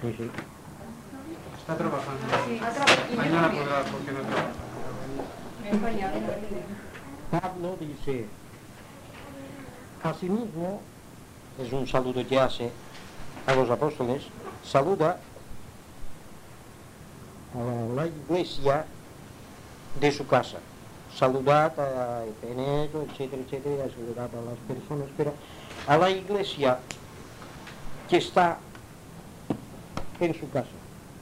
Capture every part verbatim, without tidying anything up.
Sí, sí. Está trabajando. Sí. Mañana podrá, porque no trabaja. Pablo dice, asimismo, es un saludo que hace a los apóstoles, saluda a la iglesia de su casa. Saludad a Epeneto, etcétera, etcétera, saludad a las personas, pero a la iglesia que está en su casa.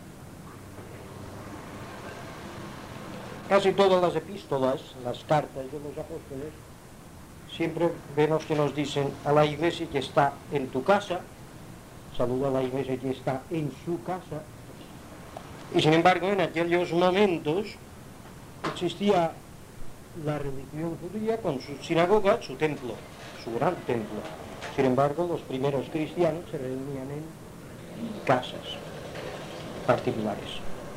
Casi todas las epístolas, las cartas de los apóstoles, siempre vemos que nos dicen a la iglesia que está en tu casa, saluda a la iglesia que está en su casa, y sin embargo en aquellos momentos existía la religión judía con su sinagoga, su templo, su gran templo. Sin embargo, los primeros cristianos se reunían en casas particulares.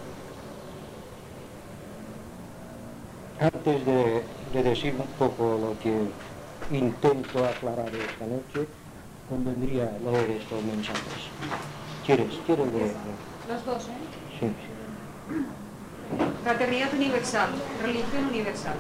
Antes de, de decir un poco lo que intento aclarar esta noche, convendría leer estos mensajes. ¿Quieres? ¿Quieres leerlo? Los dos, ¿eh? Sí. Fraternidad universal, religión universal.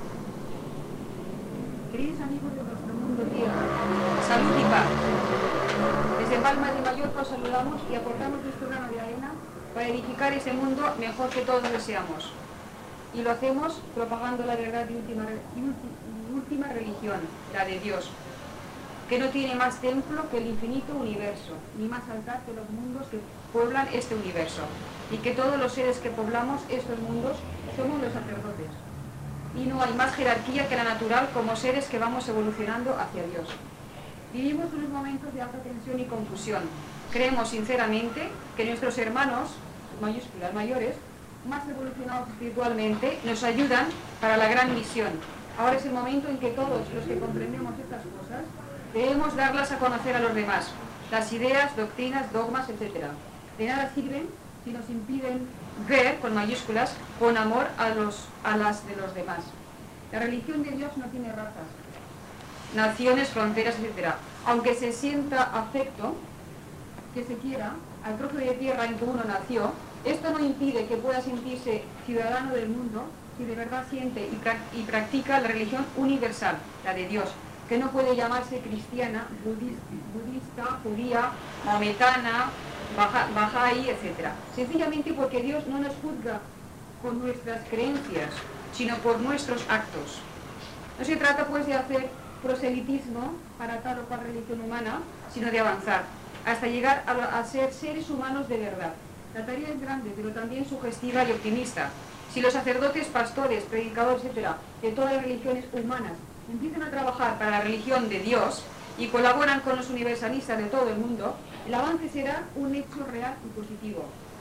Queridos amigos de nuestro mundo tierra, salud y paz. Desde Palma de Mallorca os saludamos y aportamos nuestro grano de arena para edificar ese mundo mejor que todos deseamos. Y lo hacemos propagando la verdad de última, y última religión, la de Dios, que no tiene más templo que el infinito universo, ni más altar que los mundos que pueblan este universo, y que todos los seres que poblamos estos mundos somos los sacerdotes. Y no hay más jerarquía que la natural como seres que vamos evolucionando hacia Dios. Vivimos unos momentos de alta tensión y confusión. Creemos sinceramente que nuestros hermanos, mayúsculas mayores, más evolucionados espiritualmente, nos ayudan para la gran misión. Ahora es el momento en que todos los que comprendemos estas cosas debemos darlas a conocer a los demás, las ideas, doctrinas, dogmas, etcétera. De nada sirven si nos impiden ver, con mayúsculas, con amor a, los, a las de los demás. La religión de Dios no tiene razas, naciones, fronteras, etcétera. Aunque se sienta afecto, que se quiera, al trozo de tierra en que uno nació, esto no impide que pueda sentirse ciudadano del mundo si de verdad siente y, pra y practica la religión universal, la de Dios, que no puede llamarse cristiana, budista, budista judía, maometana, bahá'í, etcétera. Sencillamente porque Dios no nos juzga con nuestras creencias, sino por nuestros actos. No se trata pues de hacer proselitismo para tal o cual religión humana, sino de avanzar, hasta llegar a, a ser seres humanos de verdad. La tarea es grande, pero también sugestiva y optimista. Si los sacerdotes, pastores, predicadores, etcétera, de todas las religiones humanas empiezan a trabajar para la religión de Dios y colaboran con los universalistas de todo el mundo, el avance será un hecho real y positivo.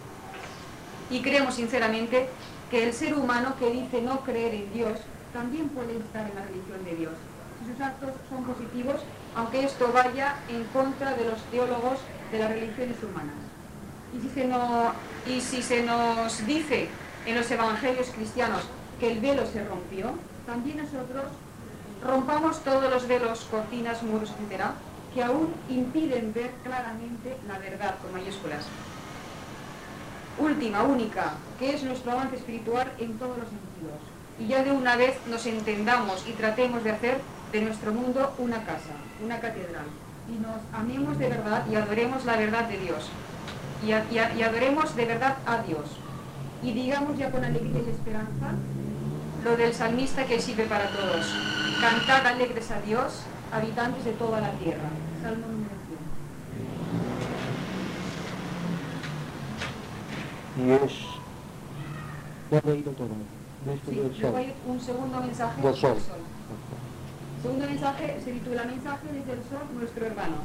Y creemos sinceramente que el ser humano que dice no creer en Dios también puede estar en la religión de Dios, si sus actos son positivos, aunque esto vaya en contra de los teólogos de las religiones humanas. Y si se, no, y si se nos dice en los evangelios cristianos que el velo se rompió, también nosotros rompamos todos los velos, cortinas, muros, etcétera, que aún impiden ver claramente la verdad, con mayúsculas. Última, única, que es nuestro avance espiritual en todos los sentidos. Y ya de una vez nos entendamos y tratemos de hacer de nuestro mundo una casa, una catedral. Y nos amemos de verdad y adoremos la verdad de Dios. Y, a, y, a, y adoremos de verdad a Dios. Y digamos ya con alegría y esperanza lo del salmista que sirve para todos. Cantad alegres a Dios, habitantes de toda la tierra. Salmo número cien. Y es... ¿Lo has leído todo? Sí, luego hay un segundo mensaje del sol. del sol. El segundo mensaje se titula Mensaje desde el sol, nuestro hermano.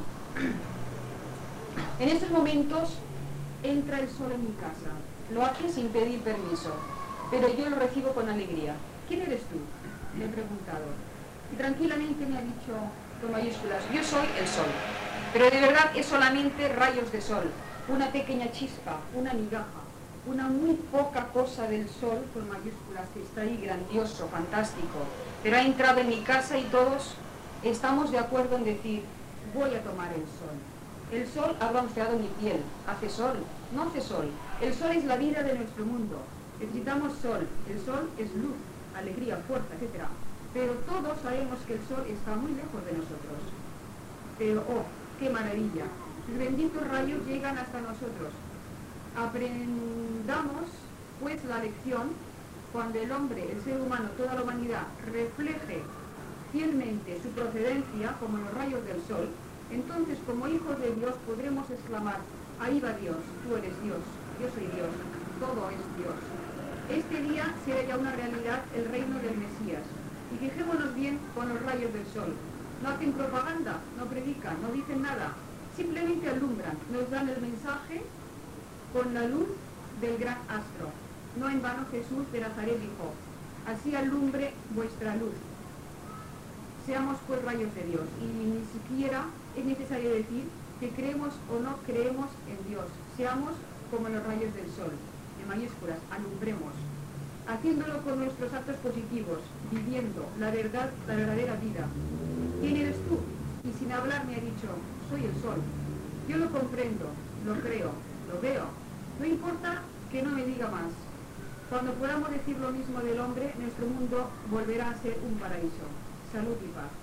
En estos momentos entra el sol en mi casa. Lo hace sin pedir permiso, pero yo lo recibo con alegría. ¿Quién eres tú?, le he preguntado. Y tranquilamente me ha dicho, con mayúsculas, yo soy el sol. Pero de verdad es solamente rayos de sol, una pequeña chispa, una migaja, una muy poca cosa del sol, con mayúsculas, que está ahí grandioso, fantástico. Pero ha entrado en mi casa y todos estamos de acuerdo en decir, voy a tomar el sol. El sol ha bronceado mi piel. Hace sol, no hace sol. El sol es la vida de nuestro mundo. Necesitamos sol. El sol es luz, alegría, fuerza, etcétera. Pero todos sabemos que el sol está muy lejos de nosotros. Pero, oh, qué maravilla. Sus benditos rayos llegan hasta nosotros. Aprendamos, pues, la lección. Cuando el hombre, el ser humano, toda la humanidad, refleje fielmente su procedencia, como los rayos del sol, entonces, como hijos de Dios, podremos exclamar: ahí va Dios, tú eres Dios, yo soy Dios, todo es Dios. Este día será ya una realidad el reino del Mesías. Y fijémonos bien con los rayos del sol. No hacen propaganda, no predican, no dicen nada. Simplemente alumbran, nos dan el mensaje con la luz del gran astro. No en vano Jesús de Nazaret dijo: así alumbre vuestra luz. Seamos pues rayos de Dios. Y ni siquiera es necesario decir que creemos o no creemos en Dios. Seamos como los rayos del sol, en mayúsculas, alumbremos, haciéndolo con nuestros actos positivos, viviendo la verdad, la verdadera vida. ¿Quién eres tú? Y sin hablar me ha dicho: soy el sol. Yo lo comprendo, lo creo, lo veo. No importa que no me diga más. Cuando podamos decir lo mismo del hombre, nuestro mundo volverá a ser un paraíso. Salud y paz.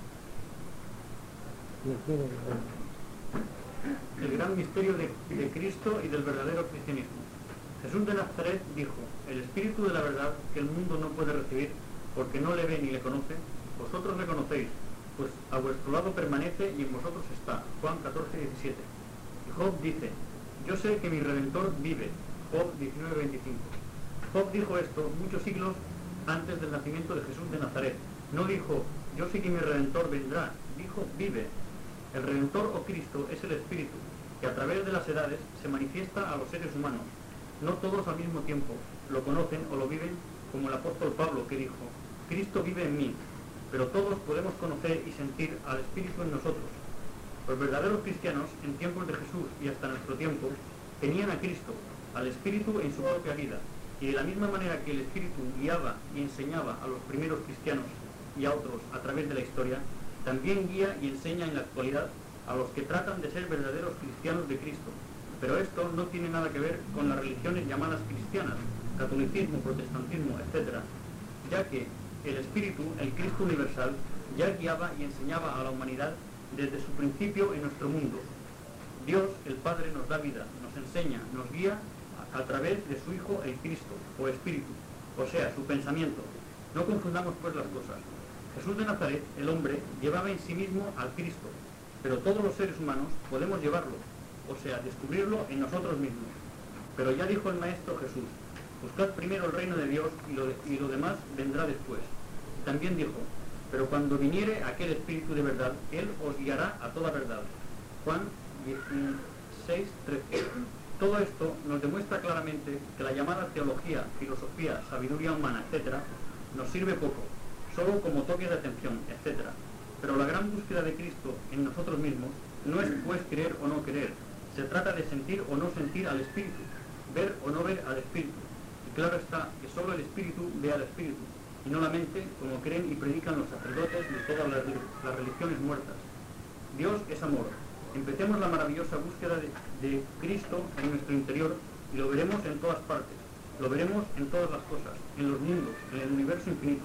El gran misterio de, de Cristo y del verdadero cristianismo. Jesús de Nazaret dijo: el Espíritu de la verdad, que el mundo no puede recibir porque no le ve ni le conoce, vosotros le conocéis, pues a vuestro lado permanece y en vosotros está. Juan catorce, diecisiete. Y Job dice: yo sé que mi Redentor vive. Job diecinueve, veinticinco. Job dijo esto muchos siglos antes del nacimiento de Jesús de Nazaret. No dijo: yo sé que mi Redentor vendrá. Dijo: vive. El Redentor o Cristo es el Espíritu, que a través de las edades se manifiesta a los seres humanos. No todos al mismo tiempo lo conocen o lo viven, como el apóstol Pablo, que dijo: Cristo vive en mí. Pero todos podemos conocer y sentir al Espíritu en nosotros. Los verdaderos cristianos, en tiempos de Jesús y hasta nuestro tiempo, tenían a Cristo, al Espíritu en su propia vida. Y de la misma manera que el Espíritu guiaba y enseñaba a los primeros cristianos y a otros a través de la historia, también guía y enseña en la actualidad a los que tratan de ser verdaderos cristianos de Cristo. Pero esto no tiene nada que ver con las religiones llamadas cristianas, catolicismo, protestantismo, etcétera, ya que el Espíritu, el Cristo universal, ya guiaba y enseñaba a la humanidad desde su principio en nuestro mundo. Dios, el Padre, nos da vida, nos enseña, nos guía a través de su Hijo, el Cristo, o Espíritu, o sea, su pensamiento. No confundamos pues las cosas. Jesús de Nazaret, el hombre, llevaba en sí mismo al Cristo, pero todos los seres humanos podemos llevarlo, o sea, descubrirlo en nosotros mismos. Pero ya dijo el Maestro Jesús: buscad primero el reino de Dios y lo, de, y lo demás vendrá después. Y también dijo: pero cuando viniere aquel Espíritu de verdad, Él os guiará a toda verdad. Juan dieciséis, trece. Todo esto nos demuestra claramente que la llamada teología, filosofía, sabiduría humana, etcétera, nos sirve poco, solo como toque de atención, etcétera. Pero la gran búsqueda de Cristo en nosotros mismos no es pues creer o no creer, se trata de sentir o no sentir al Espíritu, ver o no ver al Espíritu. Y claro está que solo el Espíritu ve al Espíritu, y no la mente, como creen y predican los sacerdotes de todas las, las religiones muertas. Dios es amor. Empecemos la maravillosa búsqueda de, de Cristo en nuestro interior y lo veremos en todas partes. Lo veremos en todas las cosas, en los mundos, en el universo infinito.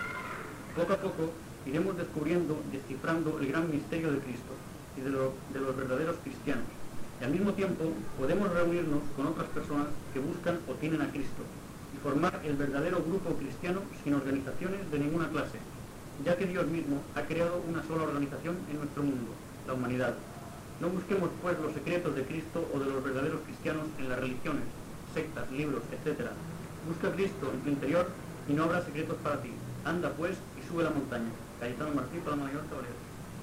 Poco a poco iremos descubriendo, descifrando el gran misterio de Cristo y de, lo, de los verdaderos cristianos. Y al mismo tiempo podemos reunirnos con otras personas que buscan o tienen a Cristo y formar el verdadero grupo cristiano sin organizaciones de ninguna clase, ya que Dios mismo ha creado una sola organización en nuestro mundo, la humanidad. No busquemos pues los secretos de Cristo o de los verdaderos cristianos en las religiones, sectas, libros, etcétera. Busca a Cristo en tu interior y no habrá secretos para ti. Anda pues y sube la montaña. Cayetano Martí, para la mayor Toledo.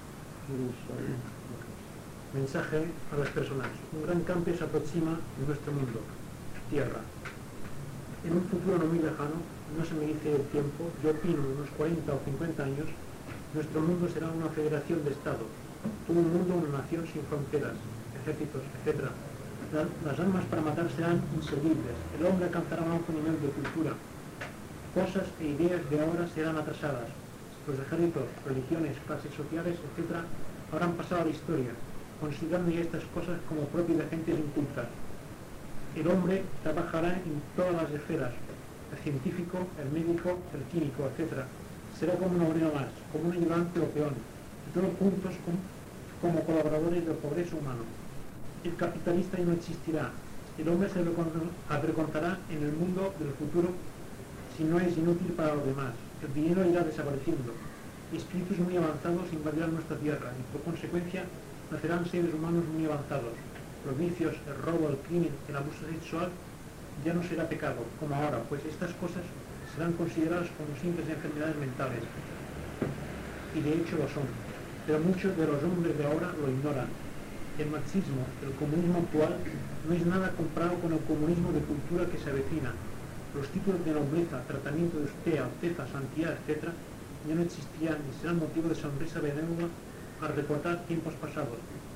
Mensaje a las personas. Un gran cambio se aproxima en nuestro mundo, Tierra. En un futuro no muy lejano, no se me dice el tiempo, yo opino unos cuarenta o cincuenta años, nuestro mundo será una federación de Estados, un mundo, una nación sin fronteras, ejércitos, etcétera. Las, las armas para matar serán inservibles, el hombre alcanzará un alto nivel de cultura, cosas e ideas de ahora serán atrasadas, los ejércitos, religiones, clases sociales, etcétera, habrán pasado a la historia. considerando ya estas cosas como propias de gentes incultas. El hombre trabajará en todas las esferas, el científico, el médico, el químico, etcétera. Será como un obrero más, como un ayudante o peón, y todos juntos como, como colaboradores del progreso humano. El capitalista ya no existirá. El hombre se avergonzará en el mundo del futuro si no es inútil para los demás. El dinero irá desapareciendo. Espíritus muy avanzados invadirán nuestra tierra y por consecuencia nacerán seres humanos muy avanzados. Los vicios, el robo, el crimen, el abuso sexual ya no será pecado, como ahora, pues estas cosas serán consideradas como simples enfermedades mentales. Y de hecho lo son. Pero muchos de los hombres de ahora lo ignoran. El marxismo, el comunismo actual, no es nada comparado con el comunismo de cultura que se avecina. Los títulos de nobleza, tratamiento de usted, alteza, santidad, etcétera, ya no existirán ni serán motivo de sonrisa benévola al recordar tiempos pasados,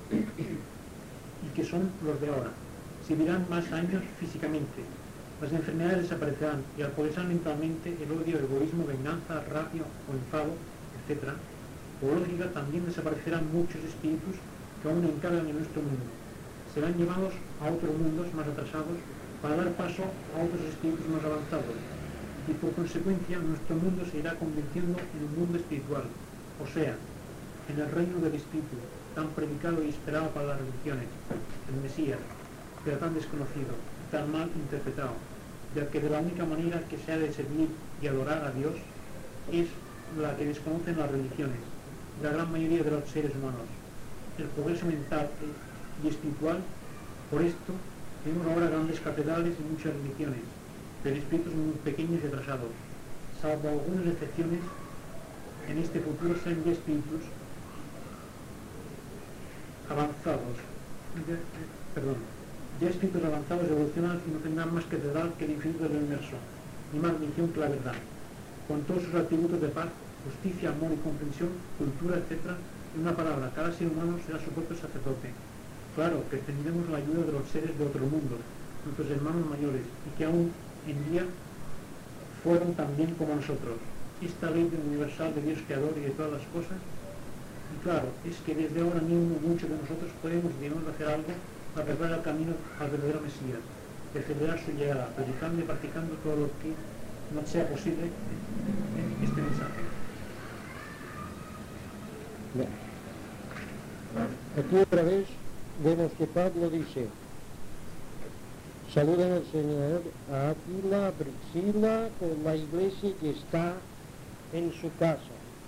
y que son los de ahora. Se vivirán más años físicamente, las enfermedades desaparecerán y al progresar mentalmente el odio, egoísmo, venganza, rabia o enfado, etcétera, por lógica también desaparecerán muchos espíritus que aún encargan en nuestro mundo. Serán llevados a otros mundos más atrasados para dar paso a otros espíritus más avanzados, y por consecuencia nuestro mundo se irá convirtiendo en un mundo espiritual, o sea, en el reino del espíritu, tan predicado y esperado para las religiones, el Mesías, pero tan desconocido, tan mal interpretado, del que de la única manera que se ha de servir y adorar a Dios es la que desconocen las religiones, la gran mayoría de los seres humanos. El progreso mental y espiritual, por esto, tenemos ahora grandes catedrales y muchas religiones, pero espíritus muy pequeños y atrasados. Salvo algunas excepciones, en este futuro serán ya espíritus avanzados, ya, perdón, ya espíritus avanzados, evolucionados y no tendrán más catedral que el infinito del universo, ni más religión que la verdad, con todos sus atributos de paz, justicia, amor y comprensión, cultura, etcétera. En una palabra, cada ser humano será su propio sacerdote. Claro que tendremos la ayuda de los seres de otro mundo, nuestros hermanos mayores, y que aún en día fueron también como nosotros. Esta ley universal de Dios creador y de todas las cosas. Y claro, es que desde ahora mismo muchos de nosotros podemos y debemos hacer algo para preparar el camino al verdadero Mesías, de celebrar su llegada, predicando y practicando todo lo que no sea posible este mensaje. Bien. Aquí otra vez vemos que Pablo dice: saluden al Señor a Aquila, a Priscila, con la iglesia que está en su casa.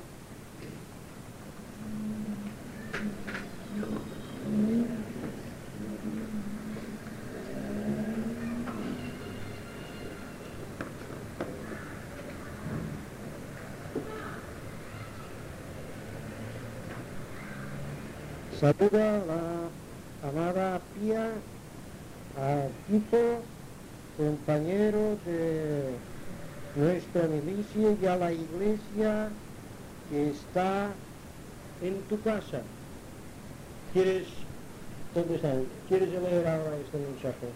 Saluda a la amada Pía, a Tito, compañero de nuestra milicia, y a la iglesia que está en tu casa. ¿Quieres, dónde está? ¿Quieres leer ahora este mensaje?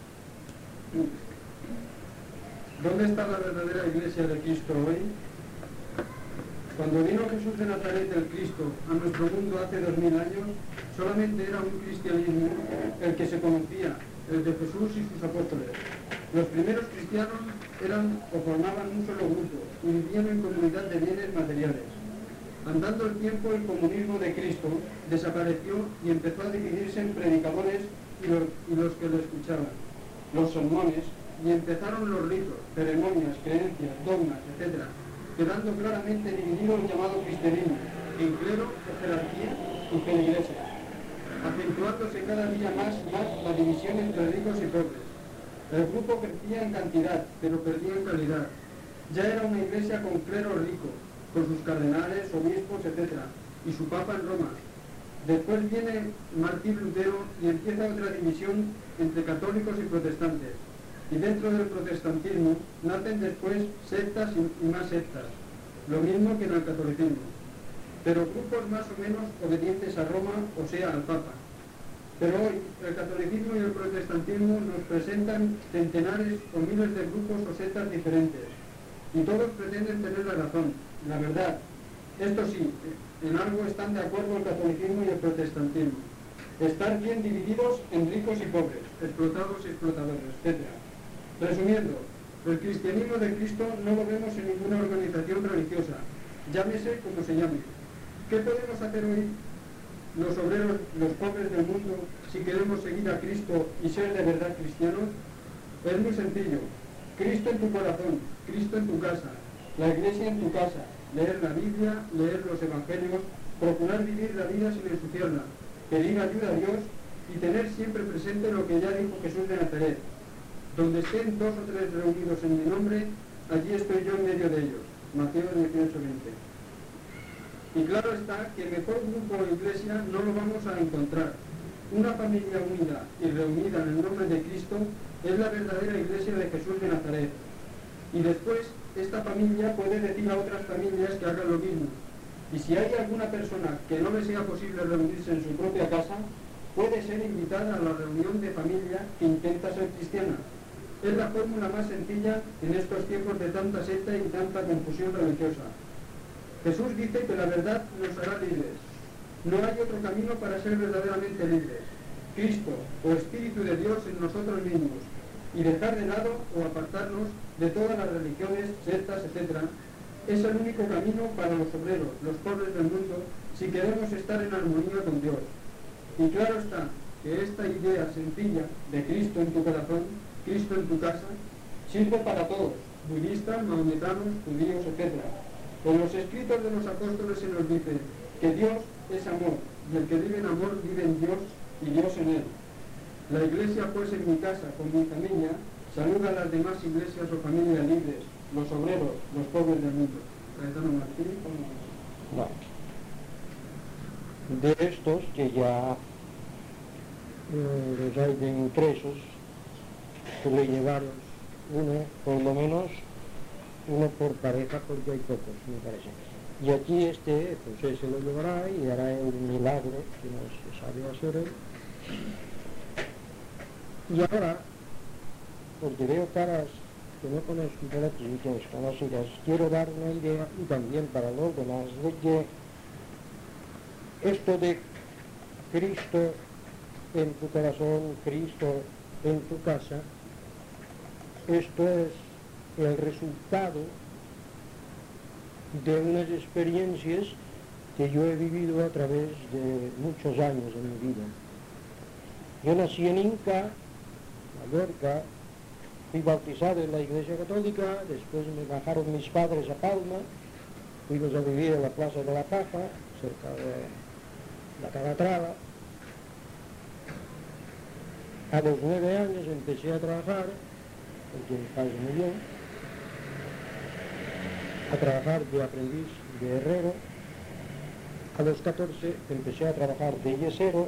¿Dónde está la verdadera iglesia de Cristo hoy? Cuando vino Jesús de Nazaret, el Cristo, a nuestro mundo hace dos mil años, solamente era un cristianismo el que se conocía, el de Jesús y sus apóstoles. Los primeros cristianos eran o formaban un solo grupo y vivían en comunidad de bienes materiales. Andando el tiempo, el comunismo de Cristo desapareció y empezó a dividirse en predicadores y los, y los que lo escuchaban, los sermones, y empezaron los ritos, ceremonias, creencias, dogmas, etcétera, quedando claramente dividido el llamado cristianismo en clero, jerarquía y feligreses, acentuándose cada día más y más la división entre ricos y pobres. El grupo crecía en cantidad, pero perdía en calidad. Ya era una iglesia con clero rico, con sus cardenales, obispos, etcétera, y su papa en Roma. Después viene Martín Lutero y empieza otra división entre católicos y protestantes. Y dentro del protestantismo nacen después sectas y más sectas, lo mismo que en el catolicismo, pero grupos más o menos obedientes a Roma, o sea, al Papa. Pero hoy el catolicismo y el protestantismo nos presentan centenares o miles de grupos o sectas diferentes, y todos pretenden tener la razón, la verdad. Esto sí, en algo están de acuerdo el catolicismo y el protestantismo, estar bien divididos en ricos y pobres, explotados y explotadores, etcétera. Resumiendo, el cristianismo de Cristo no lo vemos en ninguna organización religiosa, llámese como se llame. ¿Qué podemos hacer hoy los obreros, los pobres del mundo, si queremos seguir a Cristo y ser de verdad cristianos? Es muy sencillo. Cristo en tu corazón, Cristo en tu casa, la iglesia en tu casa, leer la Biblia, leer los evangelios, procurar vivir la vida sin ensuciarla, pedir ayuda a Dios y tener siempre presente lo que ya dijo Jesús de Nazaret. Donde estén dos o tres reunidos en mi nombre, allí estoy yo en medio de ellos. Mateo dieciocho veinte. Y claro está que mejor grupo o iglesia no lo vamos a encontrar. Una familia unida y reunida en el nombre de Cristo es la verdadera iglesia de Jesús de Nazaret. Y después, esta familia puede decir a otras familias que hagan lo mismo. Y si hay alguna persona que no le sea posible reunirse en su propia casa, puede ser invitada a la reunión de familia que intenta ser cristiana. Es la fórmula más sencilla en estos tiempos de tanta secta y tanta confusión religiosa. Jesús dice que la verdad nos hará libres. No hay otro camino para ser verdaderamente libres. Cristo o Espíritu de Dios en nosotros mismos, y dejar de lado o apartarnos de todas las religiones, sectas, etcétera, es el único camino para los obreros, los pobres del mundo, si queremos estar en armonía con Dios. Y claro está que esta idea sencilla de Cristo en tu corazón, Cristo en tu casa, sirve para todos, budistas, mahometanos, judíos, etcétera. En los escritos de los apóstoles se nos dice que Dios es amor, y el que vive en amor vive en Dios y Dios en él. La iglesia, pues, en mi casa, con mi familia, saluda a las demás iglesias o familias libres, los obreros, los pobres del mundo. Caetano Martín. No. De estos que ya eh, los hay de impresos, que le llevaron uno, por lo menos, uno por pareja, porque hay pocos, me parece. Y aquí este, pues ese lo llevará y hará el milagro que no se sabe hacer él. Y ahora, porque veo caras que no conozco por aquí, que desconocidas, quiero dar una idea, y también para los demás, de que esto de Cristo en tu corazón, Cristo en tu casa, esto es el resultado de unas experiencias que yo he vivido a través de muchos años de mi vida. Yo nací en Inca, Mallorca, fui bautizado en la Iglesia Católica, después me bajaron mis padres a Palma, fuimos a vivir en la Plaza de la Paja, cerca de la Calatrava. A los nueve años empecé a trabajar, porque mi padre murió, a trabajar de aprendiz de herrero. A los catorce empecé a trabajar de yesero,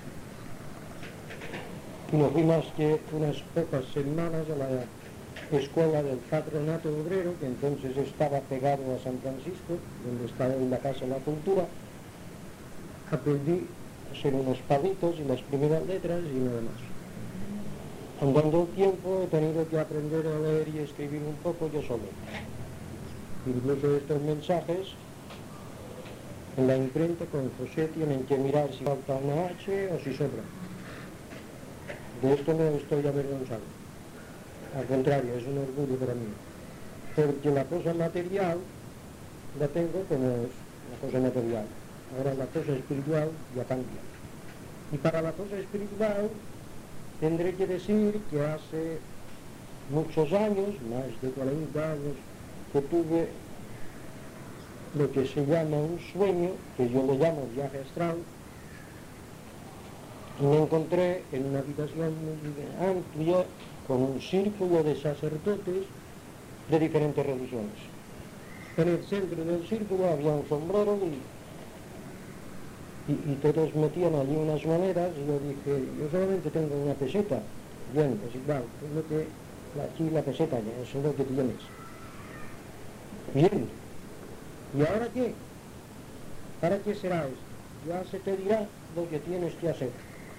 y no fui más que unas pocas semanas a la escuela del Patronato Obrero, que entonces estaba pegado a San Francisco, donde estaba en la Casa de la Cultura. Aprendí a hacer unos palitos y las primeras letras y nada más. Andando el tiempo he tenido que aprender a leer y escribir un poco yo solo. Incluso estos mensajes en la imprenta con José tienen que mirar si falta una H o si sobra. De esto no estoy avergonzado. Al contrario, es un orgullo para mí. Porque la cosa material la tengo como es la cosa material. Ahora la cosa espiritual ya cambia. Y para la cosa espiritual tendré que decir que hace muchos años, más de cuarenta años, que tuve lo que se llama un sueño, que yo lo llamo viaje astral, y me encontré en una habitación muy amplia con un círculo de sacerdotes de diferentes religiones. En el centro del círculo había un sombrero y, y, y todos metían allí unas monedas, y yo dije, yo solamente tengo una peseta. Bien, pues igual, es lo que, aquí la peseta, eso es lo que tienes. Bien, ¿y ahora qué? ¿Para qué será esto? Ya se te dirá lo que tienes que hacer.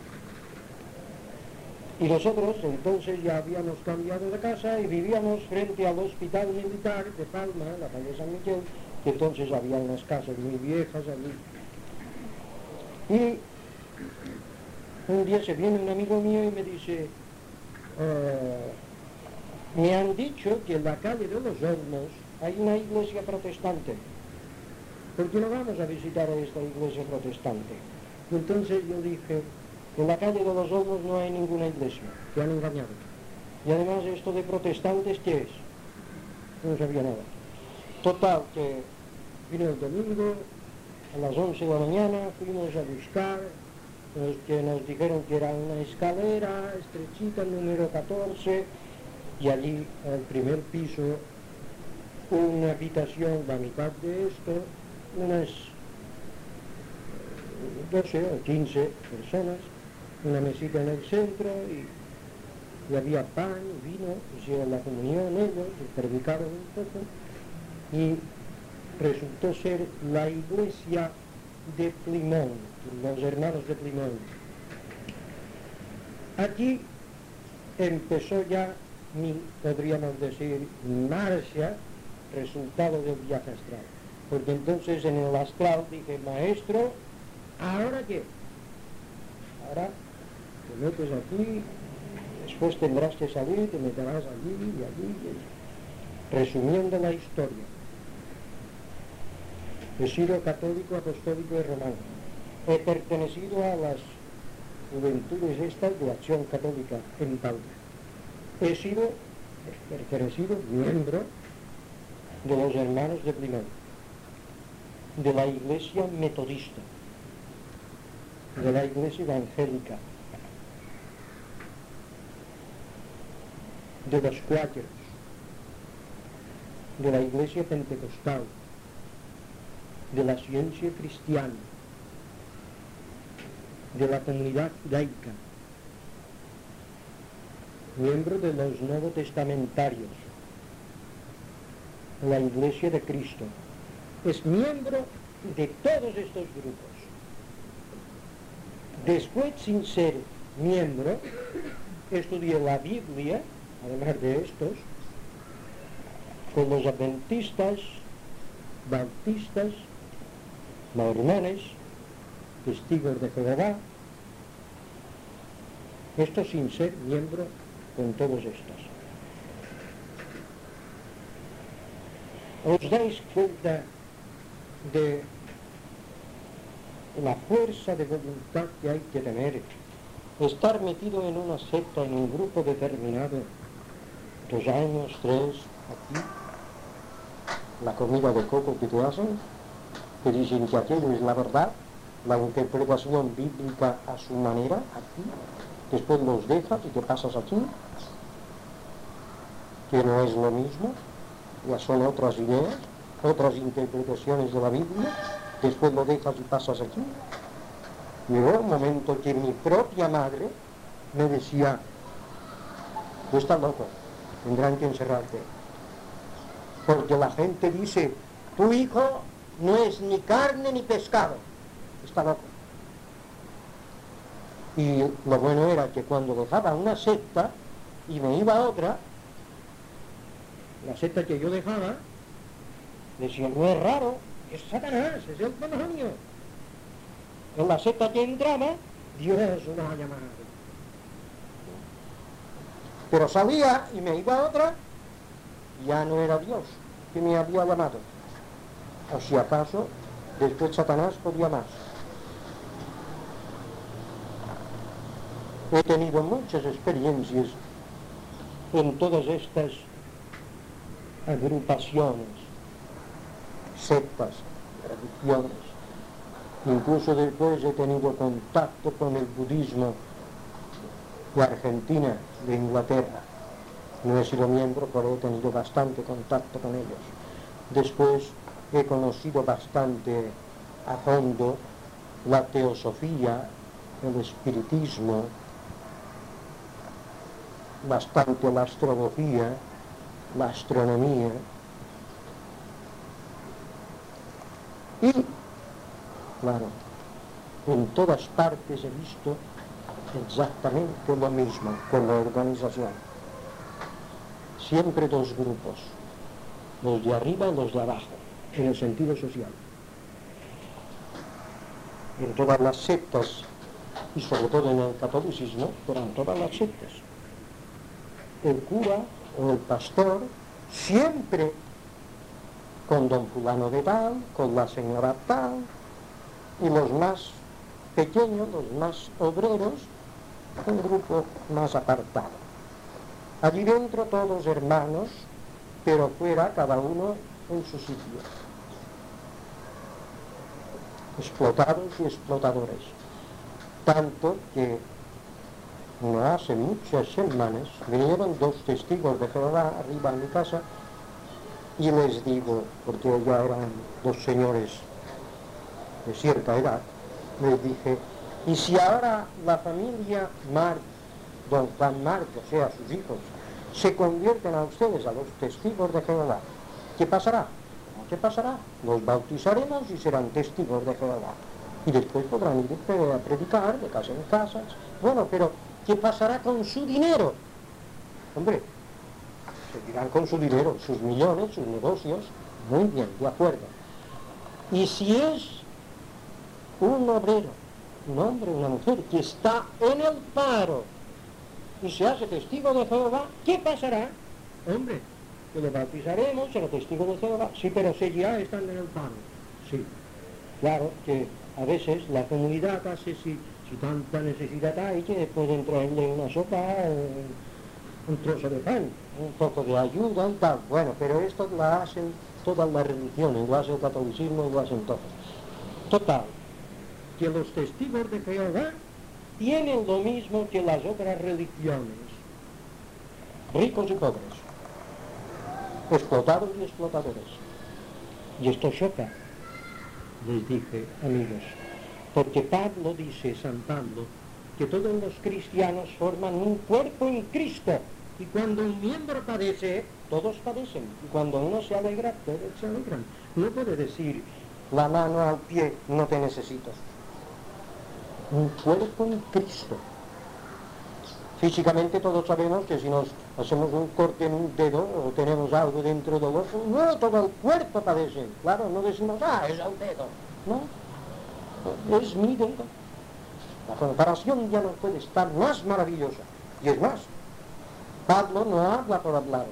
Y nosotros entonces ya habíamos cambiado de casa y vivíamos frente al hospital militar de Palma, la calle San Miguel, que entonces había unas casas muy viejas allí. Y Un día se viene un amigo mío y me dice, eh, me han dicho que en la calle de los Olmos hay una iglesia protestante. ¿Por qué no vamos a visitar a esta iglesia protestante? Y entonces yo dije, en la calle de los Olmos no hay ninguna iglesia, te han engañado. Y además esto de protestantes, ¿qué es? No sabía nada. Total, que vino el domingo, a las once de la mañana, fuimos a buscar, los que nos dijeron que era una escalera estrechita, número catorce, y allí, al primer piso, una habitación, la mitad de esto, unas doce o quince personas, una mesita en el centro, y, y había pan, vino, hicieron la comunión ellos, y predicaron un poco, y resultó ser la iglesia de Plimón, los hermanos de Plimón. Aquí empezó ya mi, podríamos decir, marcha, resultado del viaje astral. Porque entonces en el astral dije, maestro, ¿ahora qué? Ahora te metes aquí, después tendrás que salir, te meterás allí y allí. Y... Resumiendo la historia, he sido católico, apostólico y romano. He pertenecido a las juventudes estas de Acción Católica en Palma. He sido, he pertenecido, miembro de los hermanos de Plimón, de la iglesia metodista, de la iglesia evangélica, de los cuáqueros, de la iglesia pentecostal, de la ciencia cristiana, de la comunidad laica, miembro de los nuevos testamentarios, la Iglesia de Cristo. Es miembro de todos estos grupos. Después, sin ser miembro, estudié la Biblia, además de estos, con los adventistas, bautistas, mormones, testigos de Jehová, esto sin ser miembro con todos estos. ¿Os dais cuenta de la fuerza de voluntad que hay que tener? Estar metido en una secta, en un grupo determinado, dos años, tres, aquí, la comida de coco que te hacen, que dicen que aquello es la verdad, la interpretación bíblica a su manera, aquí, después los dejas y te pasas aquí, que no es lo mismo, ya son otras ideas, otras interpretaciones de la Biblia, después lo dejas y pasas aquí. Llegó un momento que mi propia madre me decía, tú estás loco, tendrán que encerrarte, porque la gente dice, tu hijo no es ni carne ni pescado, está loco. Y lo bueno era que cuando dejaba una secta y me iba a otra, la secta que yo dejaba, decía, no es raro, es Satanás, es el demonio. En la secta que entraba, Dios nos ha llamado. Pero salía y me iba a otra, ya no era Dios que me había llamado. O si acaso, después Satanás podía más. He tenido muchas experiencias en todas estas agrupaciones, sectas, religiones. Incluso después he tenido contacto con el budismo de Argentina, de Inglaterra. No he sido miembro, pero he tenido bastante contacto con ellos. Después he conocido bastante a fondo la teosofía, el espiritismo, bastante la astrología, la astronomía, y, claro, en todas partes he visto exactamente lo mismo con la organización. Siempre dos grupos, los de arriba y los de abajo, en el sentido social. En todas las sectas y sobre todo en el catolicismo, pero en todas las sectas. El cura o el pastor siempre con don fulano de tal, con la señora tal, y los más pequeños, los más obreros, un grupo más apartado. Allí dentro todos hermanos, pero fuera cada uno en su sitio. Explotados y explotadores. Tanto que no hace muchas semanas vinieron dos testigos de Jehová arriba a mi casa y les digo, porque ya eran dos señores de cierta edad, les dije, y si ahora la familia Marcos, don Juan Marcos, o sea, sus hijos, se convierten a ustedes, a los testigos de Jehová, ¿qué pasará? ¿Qué pasará? Los bautizaremos y serán testigos de Jehová. Y después podrán ir a predicar de casa en casa. Bueno, pero ¿qué pasará con su dinero? Hombre, seguirán con su dinero, sus millones, sus negocios. Muy bien, de acuerdo. Y si es un obrero, un hombre, una mujer, que está en el paro y se hace testigo de Jehová, ¿qué pasará? Hombre, que lo bautizaremos, será testigo de Jehová. Sí, pero seguirá estando en el paro. Sí, claro que a veces la comunidad hace, si, si tanta necesidad hay, que pueden traerle una sopa, eh, un trozo de pan, un poco de ayuda y tal. Bueno, pero esto lo hacen todas las religiones, lo hace el catolicismo y lo hacen todos. Total, que los testigos de Jehová tienen lo mismo que las otras religiones, ricos y pobres, explotados y explotadores. Y esto choca, les dije, amigos, porque Pablo dice, San Pablo, que todos los cristianos forman un cuerpo en Cristo, y cuando un miembro padece, todos padecen, y cuando uno se alegra, todos se alegran. No puede decir la mano al pie, no te necesito. Un cuerpo en Cristo. Físicamente todos sabemos que si nos hacemos un corte en un dedo o tenemos algo dentro del ojo, no, todo el cuerpo padece. Claro, no decimos, ah, es el dedo. No, es mi dedo. La comparación ya no puede estar más maravillosa. Y es más, Pablo no habla por hablar.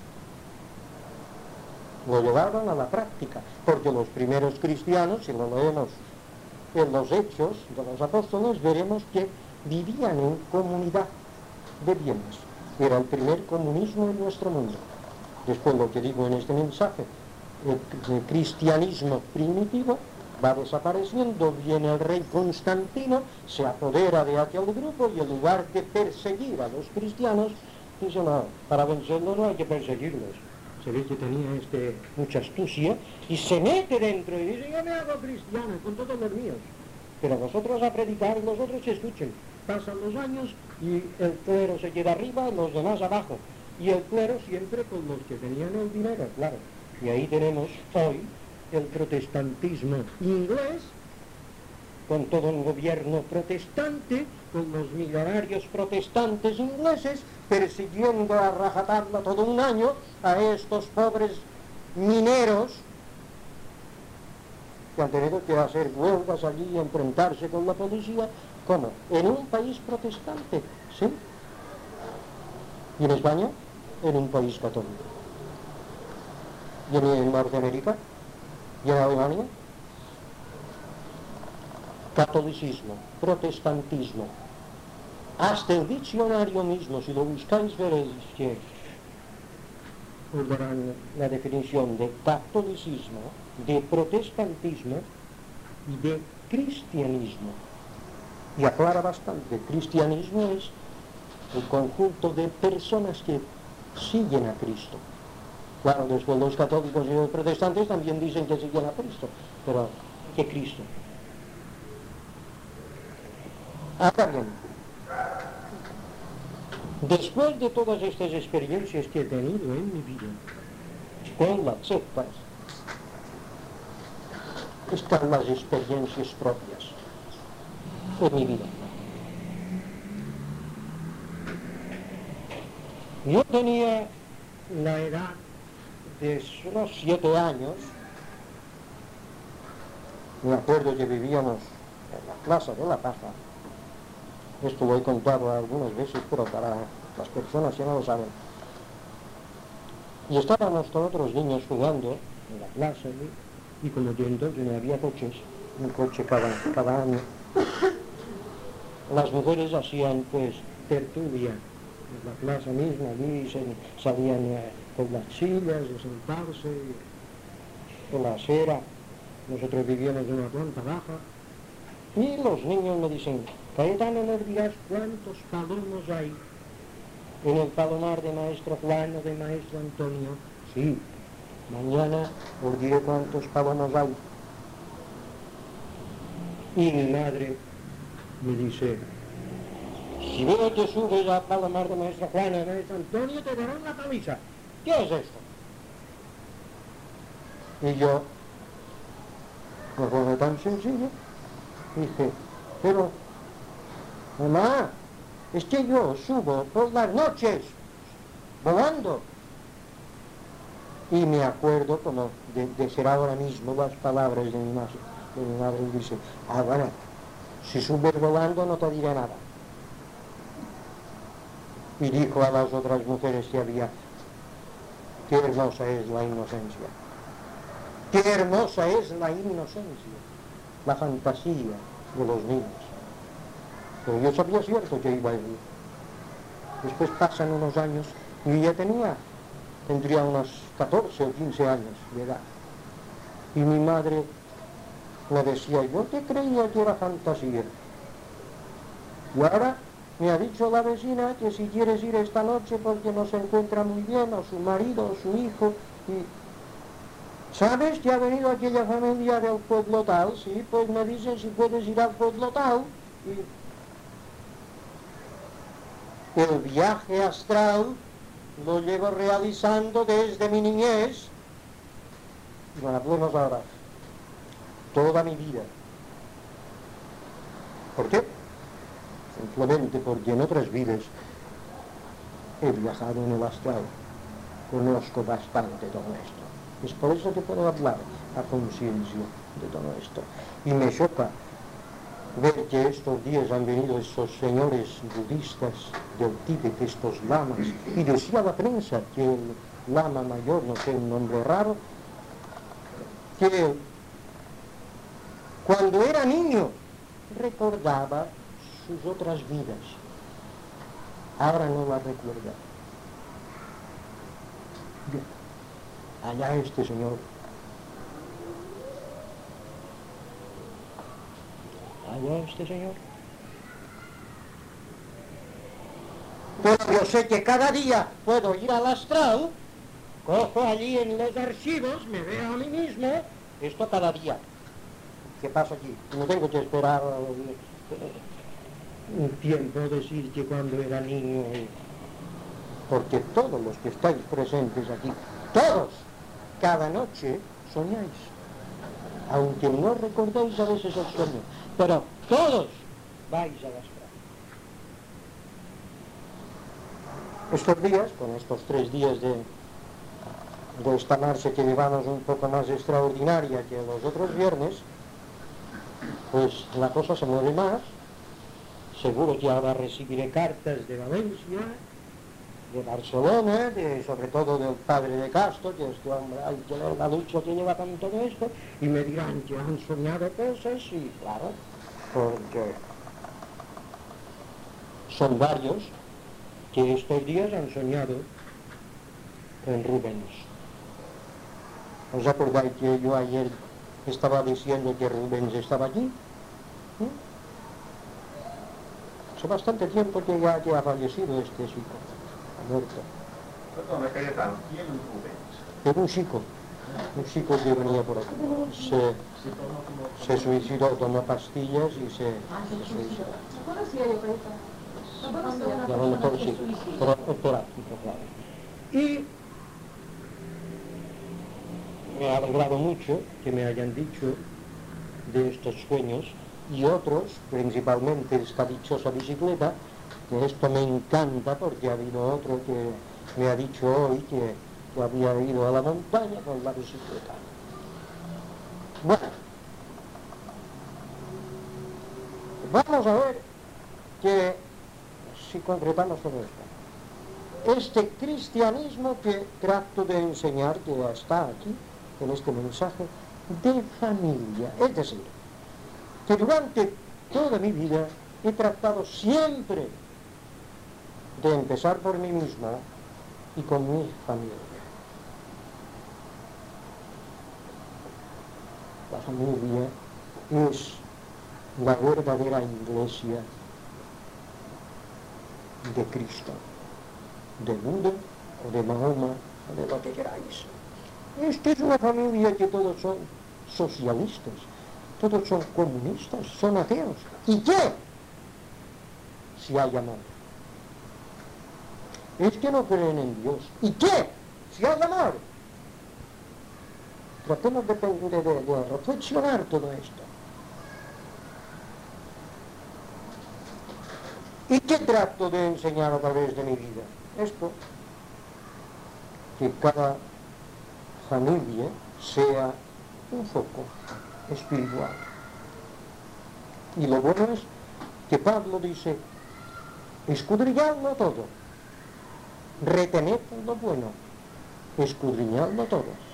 Lo llevaron a la práctica, porque los primeros cristianos, si lo leemos en los Hechos de los Apóstoles, veremos que vivían en comunidad de bienes. Era el primer comunismo en nuestro mundo. Después, lo que digo en este mensaje, el, el cristianismo primitivo va desapareciendo, viene el rey Constantino, se apodera de aquel grupo y en lugar de perseguir a los cristianos, dice, no, para vencerlos no hay que perseguirlos. Se ve que tenía este, mucha astucia y se mete dentro y dice, yo me hago cristiano con todos los míos, pero vosotros a predicar y los otros escuchen. Pasan los años y el clero se queda arriba y los demás abajo, y el clero siempre con los que tenían el dinero, claro. Y ahí tenemos hoy el protestantismo inglés, con todo un gobierno protestante, con los millonarios protestantes ingleses, persiguiendo a rajatabla todo un año a estos pobres mineros que han tenido que hacer huelgas allí y enfrentarse con la policía. ¿Cómo? En un país protestante, ¿sí? Y en España, en un país católico. Y en Norteamérica, y en Alemania, catolicismo, protestantismo. Hasta el diccionario mismo, si lo buscáis, veréis que os darán la definición de catolicismo, de protestantismo y de cristianismo. Y aclara bastante. Cristianismo es el conjunto de personas que siguen a Cristo. Claro, después los católicos y los protestantes también dicen que siguen a Cristo, pero ¿qué Cristo? Ahora bien, después de todas estas experiencias que he tenido en mi vida con las sectas, están las experiencias propias en mi vida. Yo tenía la edad de unos siete años, me acuerdo que vivíamos en la Plaza de la Paja, Esto lo he contado algunas veces, pero para las personas que no lo saben. Y estábamos con otros niños jugando en la plaza, y como que entonces no había coches, un coche cada, cada año, las mujeres hacían pues tertulia en la plaza misma, allí se, salían eh, con las sillas de sentarse, por la acera. Nosotros vivíamos en una planta baja, y los niños me dicen: Cayetano, ¿no dirás cuántos palomos hay en el palomar de maestro Juan o de maestro Antonio? Sí, mañana os diré cuántos palomos hay. Y mi madre me dice: si veo que subes al palomar de maestro Juan o de maestro Antonio, te darán una paliza. ¿Qué es esto? Y yo, no fue tan sencillo, dije: pero mamá, es que yo subo por las noches volando. Y me acuerdo como de, de ser ahora mismo las palabras de mi madre. De mi madre dice: ah, bueno, si subes volando no te diré nada. Y dijo a las otras mujeres que había: qué hermosa es la inocencia. Qué hermosa es la inocencia, la fantasía de los niños. Pero yo sabía cierto que iba a ir. Después pasan unos años y ya tenía, tendría unos catorce o quince años de edad. Y mi madre me decía: yo te creía que era fantasía. Y ahora me ha dicho la vecina que si quieres ir esta noche porque no se encuentra muy bien, o su marido, o su hijo, y ¿sabes que ha venido aquella familia del pueblo tal? Sí, pues me dicen si puedes ir al pueblo tal. Y el viaje astral lo llevo realizando desde mi niñez, y bueno, hablemos ahora, toda mi vida. ¿Por qué? Simplemente porque en otras vidas he viajado en el astral, conozco bastante todo esto. Es por eso que puedo hablar a conciencia de todo esto. Y me choca ver que estos días han venido esos señores budistas del Tíbet, estos lamas, y decía la prensa que el lama mayor, no sé, un nombre raro, que cuando era niño recordaba sus otras vidas, ahora no las recuerda. Bien, allá este señor, allá este señor. Pero yo sé que cada día puedo ir al astral, cojo allí en los archivos, me veo a mí mismo, esto cada día. ¿Qué pasa aquí? No tengo que esperar un tiempo, decir que cuando era niño, porque todos los que estáis presentes aquí, todos, cada noche soñáis, aunque no recordéis a veces el sueño, pero todos vais a las frases. Estos días, con estos tres días de, de esta marcha que llevamos un poco más extraordinaria que los otros viernes, pues la cosa se mueve más. Seguro que ahora recibiré cartas de Valencia, de Barcelona, de, sobre todo del padre de Castro, que este hombre, hay que ver la lucha que lleva con todo esto, y me dirán que han soñado cosas, y claro, porque son varios que estos días han soñado con Rubens. ¿Os acordáis que yo ayer estaba diciendo que Rubens estaba aquí? ¿Eh? Hace bastante tiempo que ya que ha fallecido este chico, ha muerto. Perdón, Cayetano, ¿quién es Rubens? Era un chico, un chico que venía por aquí. Se, se suicidó, tomó pastillas y se, se suicidó. ¿No conocía yo, Cayetano? Y a lo mejor sí, pero por aquí, claro. Y me ha alegrado mucho que me hayan dicho de estos sueños, y otros, principalmente esta dichosa bicicleta, que esto me encanta porque ha habido otro que me ha dicho hoy que, que había ido a la montaña con la bicicleta. Bueno, vamos a ver que, si concretamos todo esto, este cristianismo que trato de enseñar, que ya está aquí, en este mensaje, de familia, es decir, que durante toda mi vida he tratado siempre de empezar por mí mismo y con mi familia. La familia es la verdadera iglesia de Cristo, de Buda o de Mahoma o de lo que queráis. Esta es una familia que todos son socialistas, todos son comunistas, son ateos. ¿Y qué? Si hay amor. Es que no creen en Dios. ¿Y qué? Si hay amor. Tratemos de, de, de, de reflexionar todo esto. ¿Y qué trato de enseñar a través de mi vida? Esto, que cada familia sea un foco espiritual. Y lo bueno es que Pablo dice, escudriñadlo todo, retened lo bueno, escudriñadlo todo.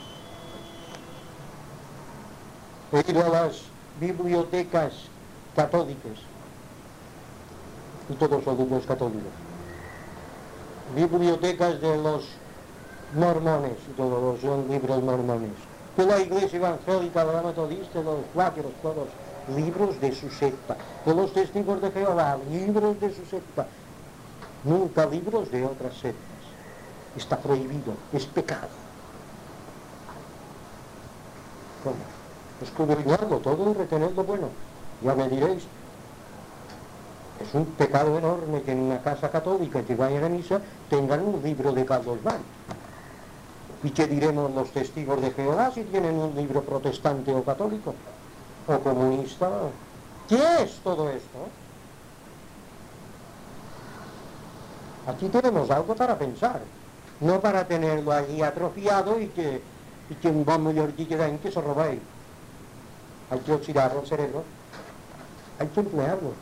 He ido a las bibliotecas católicas, y todos son libros católicos, bibliotecas de los mormones, y todos son libros mormones, de la iglesia evangélica, de la metodista, de los cuáqueros, todos libros de su secta, de los testigos de Jehová, libros de su secta, nunca libros de otras sectas. Está prohibido, es pecado. ¿Cómo? Escudriñarlo todo y retener lo bueno. Ya me diréis, es un pecado enorme que en una casa católica que vayan a misa tengan un libro de Carlos Van. ¿Y qué diremos los testigos de Jehová si tienen un libro protestante o católico? O comunista. ¿Qué es todo esto? Aquí tenemos algo para pensar, no para tenerlo allí atrofiado y que, y que un buen mallorquí que den que se robéis. Hay que oxidarlo el cerebro, hay que emplearlo,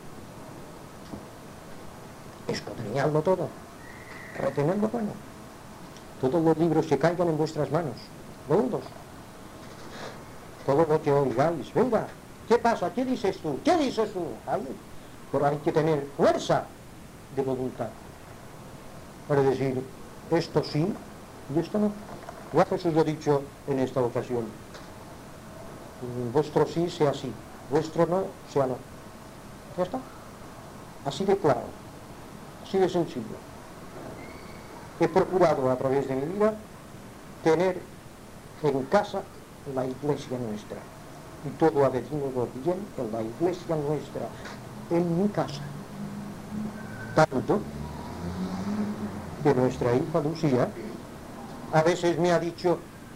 escudriñarlo todo, retenerlo bueno. Todos los libros que caigan en vuestras manos, todos. Todo lo que oigáis, venga, ¿qué pasa? ¿Qué dices tú? ¿Qué dices tú? Ay, pero hay que tener fuerza de voluntad para decir, esto sí y esto no. Ya Jesús lo ha dicho en esta ocasión. Vuestro sí sea sí, vuestro no sea no. Ya está. Así de claro, así de sencillo. He procurado a través de mi vida tener en casa la iglesia nuestra. Y todo ha venido bien en la iglesia nuestra, en mi casa. Tanto que nuestra hija Lucía a veces me ha dicho,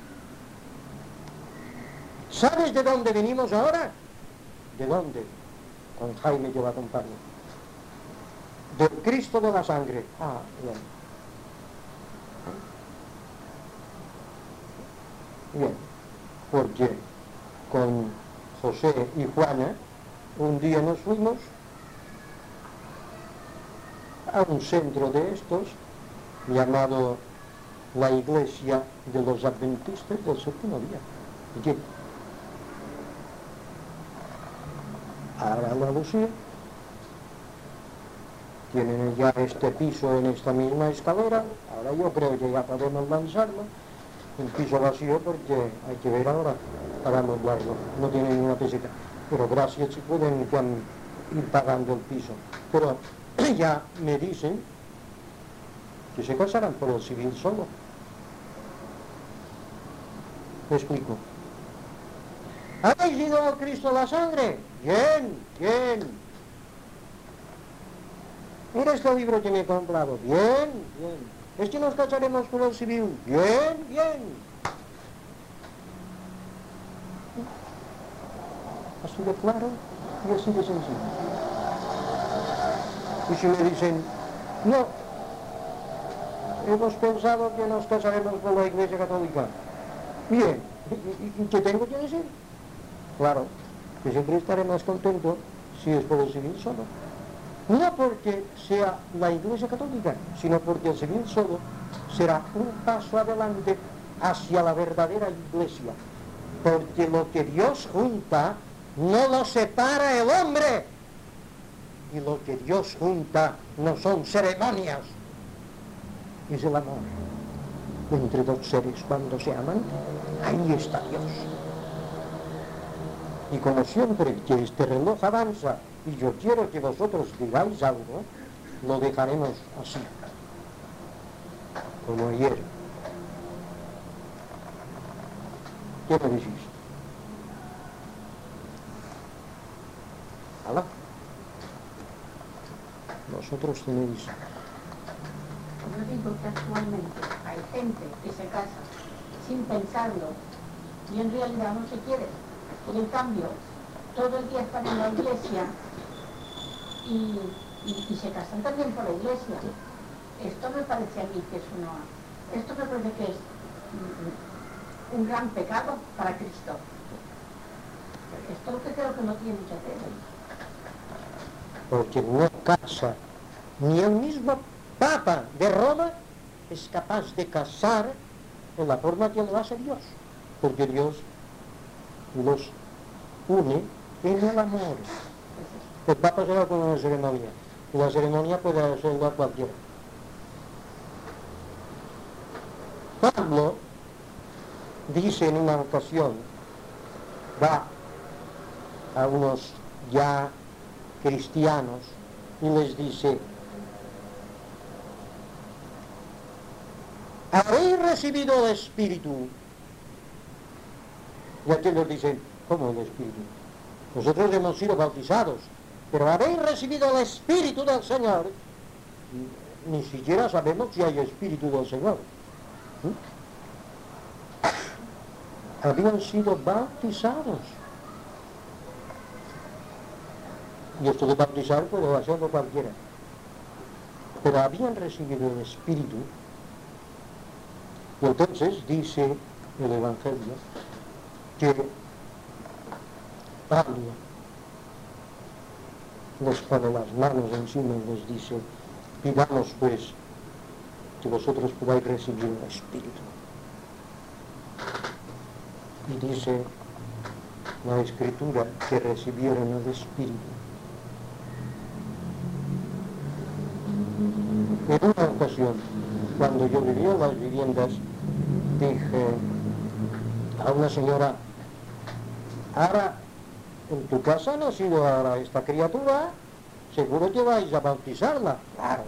¿sabes de dónde venimos ahora? ¿De dónde? Con Jaime yo la acompaño. Del Cristo de la sangre. Ah, bien. Bien, porque con José y Juana un día nos fuimos a un centro de estos llamado la Iglesia de los Adventistas del Séptimo Día. ¿Y qué? Ahora la Lucía tienen ya este piso en esta misma escalera. Ahora yo creo que ya podemos lanzarlo. El piso vacío porque hay que ver ahora para amoblarlo. No tienen ni una peseta. Pero gracias si pueden ir pagando el piso. Pero ya me dicen que se casarán por el civil solo. Te explico. ¿Habéis ido a Cristo la sangre? Bien, bien. Mira este libro que me he comprado. Bien, bien. ¿Es que nos casaremos por el civil? Bien, bien. Así de claro y así de sencillo. Y si me dicen, no, hemos pensado que nos casaremos por la Iglesia Católica. Bien, ¿y, y qué tengo que decir? Claro, que siempre estaré más contento si es por el civil solo. No porque sea la Iglesia Católica, sino porque el seguir solo será un paso adelante hacia la verdadera Iglesia. Porque lo que Dios junta, no lo separa el hombre. Y lo que Dios junta no son ceremonias, es el amor. Entre dos seres cuando se aman, ahí está Dios. Y como siempre que este reloj avanza y yo quiero que vosotros digáis algo, lo dejaremos así, como ayer. ¿Qué me decís? ¿Hala? Vosotros tenéis... Yo digo que actualmente hay gente que se casa sin pensarlo y en realidad no se quiere. Y en cambio, todo el día están en la iglesia y, y, y se casan también por la iglesia. Esto me parece a mí que es una... Esto me parece que es un, un gran pecado para Cristo. Esto es lo que creo que no tiene que hacer. Porque no casa, ni el mismo Papa de Roma es capaz de casar en la forma que lo hace Dios, porque Dios los une en el amor. El Papa se va con una ceremonia, y la ceremonia puede hacerlo a cualquiera. Pablo dice en una ocasión, va a unos ya cristianos y les dice: ¿habéis recibido el Espíritu? Y aquellos dicen: ¿cómo el Espíritu? Nosotros hemos sido bautizados, pero ¿habéis recibido el Espíritu del Señor? Y ni siquiera sabemos si hay Espíritu del Señor. ¿Mm? Habían sido bautizados. Y esto de bautizar puede hacerlo cualquiera. Pero habían recibido el Espíritu. Y entonces dice el Evangelio que Pablo les pone las manos encima y les dice: pidamos pues que vosotros podáis recibir el Espíritu. Y dice la Escritura que recibieron el Espíritu. En una ocasión, cuando yo vivía en las viviendas, dije a una señora: ahora en tu casa ha nacido ahora esta criatura, seguro que vais a bautizarla. Claro.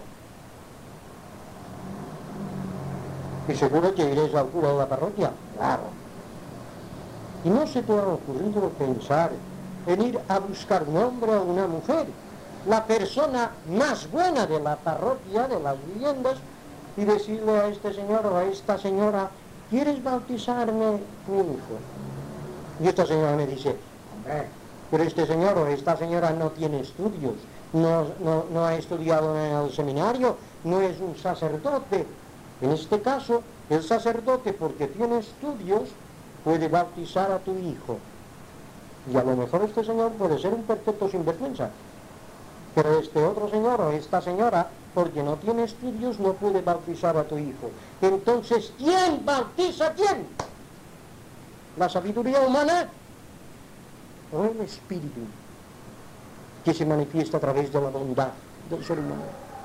Y seguro que iréis al cura de la parroquia. Claro. Y no se te ha ocurrido pensar en ir a buscar un hombre o una mujer, la persona más buena de la parroquia, de las viviendas, y decirle a este señor o a esta señora: ¿quieres bautizarme mi hijo? Y esta señora me dice: hombre, pero este señor o esta señora no tiene estudios, no, no, no ha estudiado en el seminario, no es un sacerdote. En este caso, el sacerdote, porque tiene estudios, puede bautizar a tu hijo. Y a lo mejor este señor puede ser un perfecto sinvergüenza, pero este otro señor o esta señora, porque no tiene estudios, no puede bautizar a tu hijo. Entonces, ¿quién bautiza a quién? ¿La sabiduría humana o el Espíritu que se manifiesta a través de la bondad del ser humano?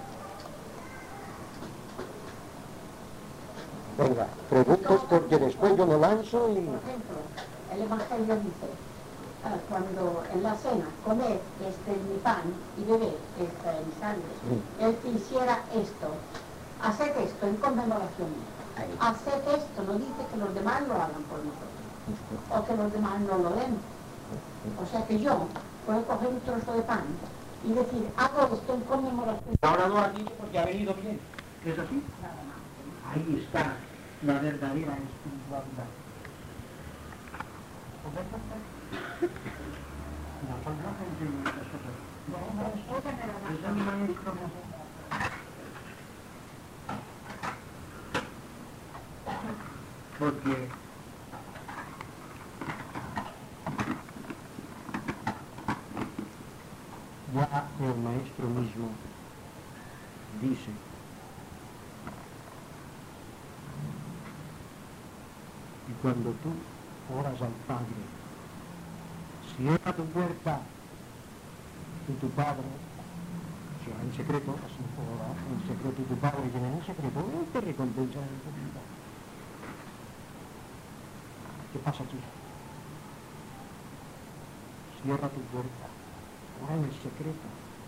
Venga, preguntas, porque después yo me lanzo y... Por ejemplo, el Evangelio dice: ah, cuando en la cena comed, este es mi pan, y bebed, esta es mi sangre, Sí. el que hiciera esto, haced esto en conmemoración mía. Ahí. Haced esto, no dice que los demás lo hagan por nosotros, o que los demás no lo den. O sea que yo puedo coger un trozo de pan y decir: hago esto en conmemoración. Ahora lo has dicho porque ha venido bien. ¿Es así? Nada más. Ahí está la verdadera espiritualidad. Porque ya el maestro mismo dice: y cuando tú oras al Padre, cierra tu puerta y tu Padre, o sea, en secreto, así ora en secreto, y tu Padre que en secreto, Él te recompensa en público. ¿Qué pasa aquí? Cierra tu puerta, ora en secreto.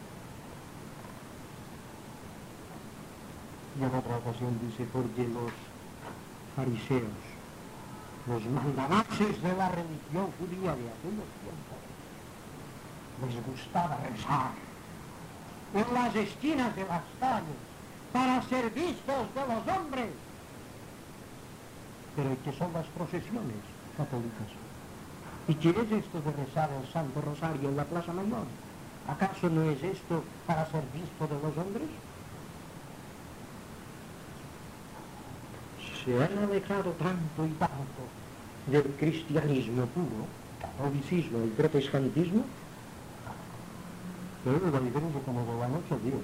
Y en otra ocasión dice: porque los fariseos, los mandamases de la religión judía de aquellos tiempos, les gustaba rezar en las esquinas de las calles para ser vistos de los hombres. Pero ¿qué son las procesiones católicas? ¿Y qué es esto de rezar el Santo Rosario en la Plaza Mayor? ¿Acaso no es esto para ser visto de los hombres? Se han alejado tanto y tanto del cristianismo puro, catolicismo y protestantismo, pero la diferencia como de la noche al día.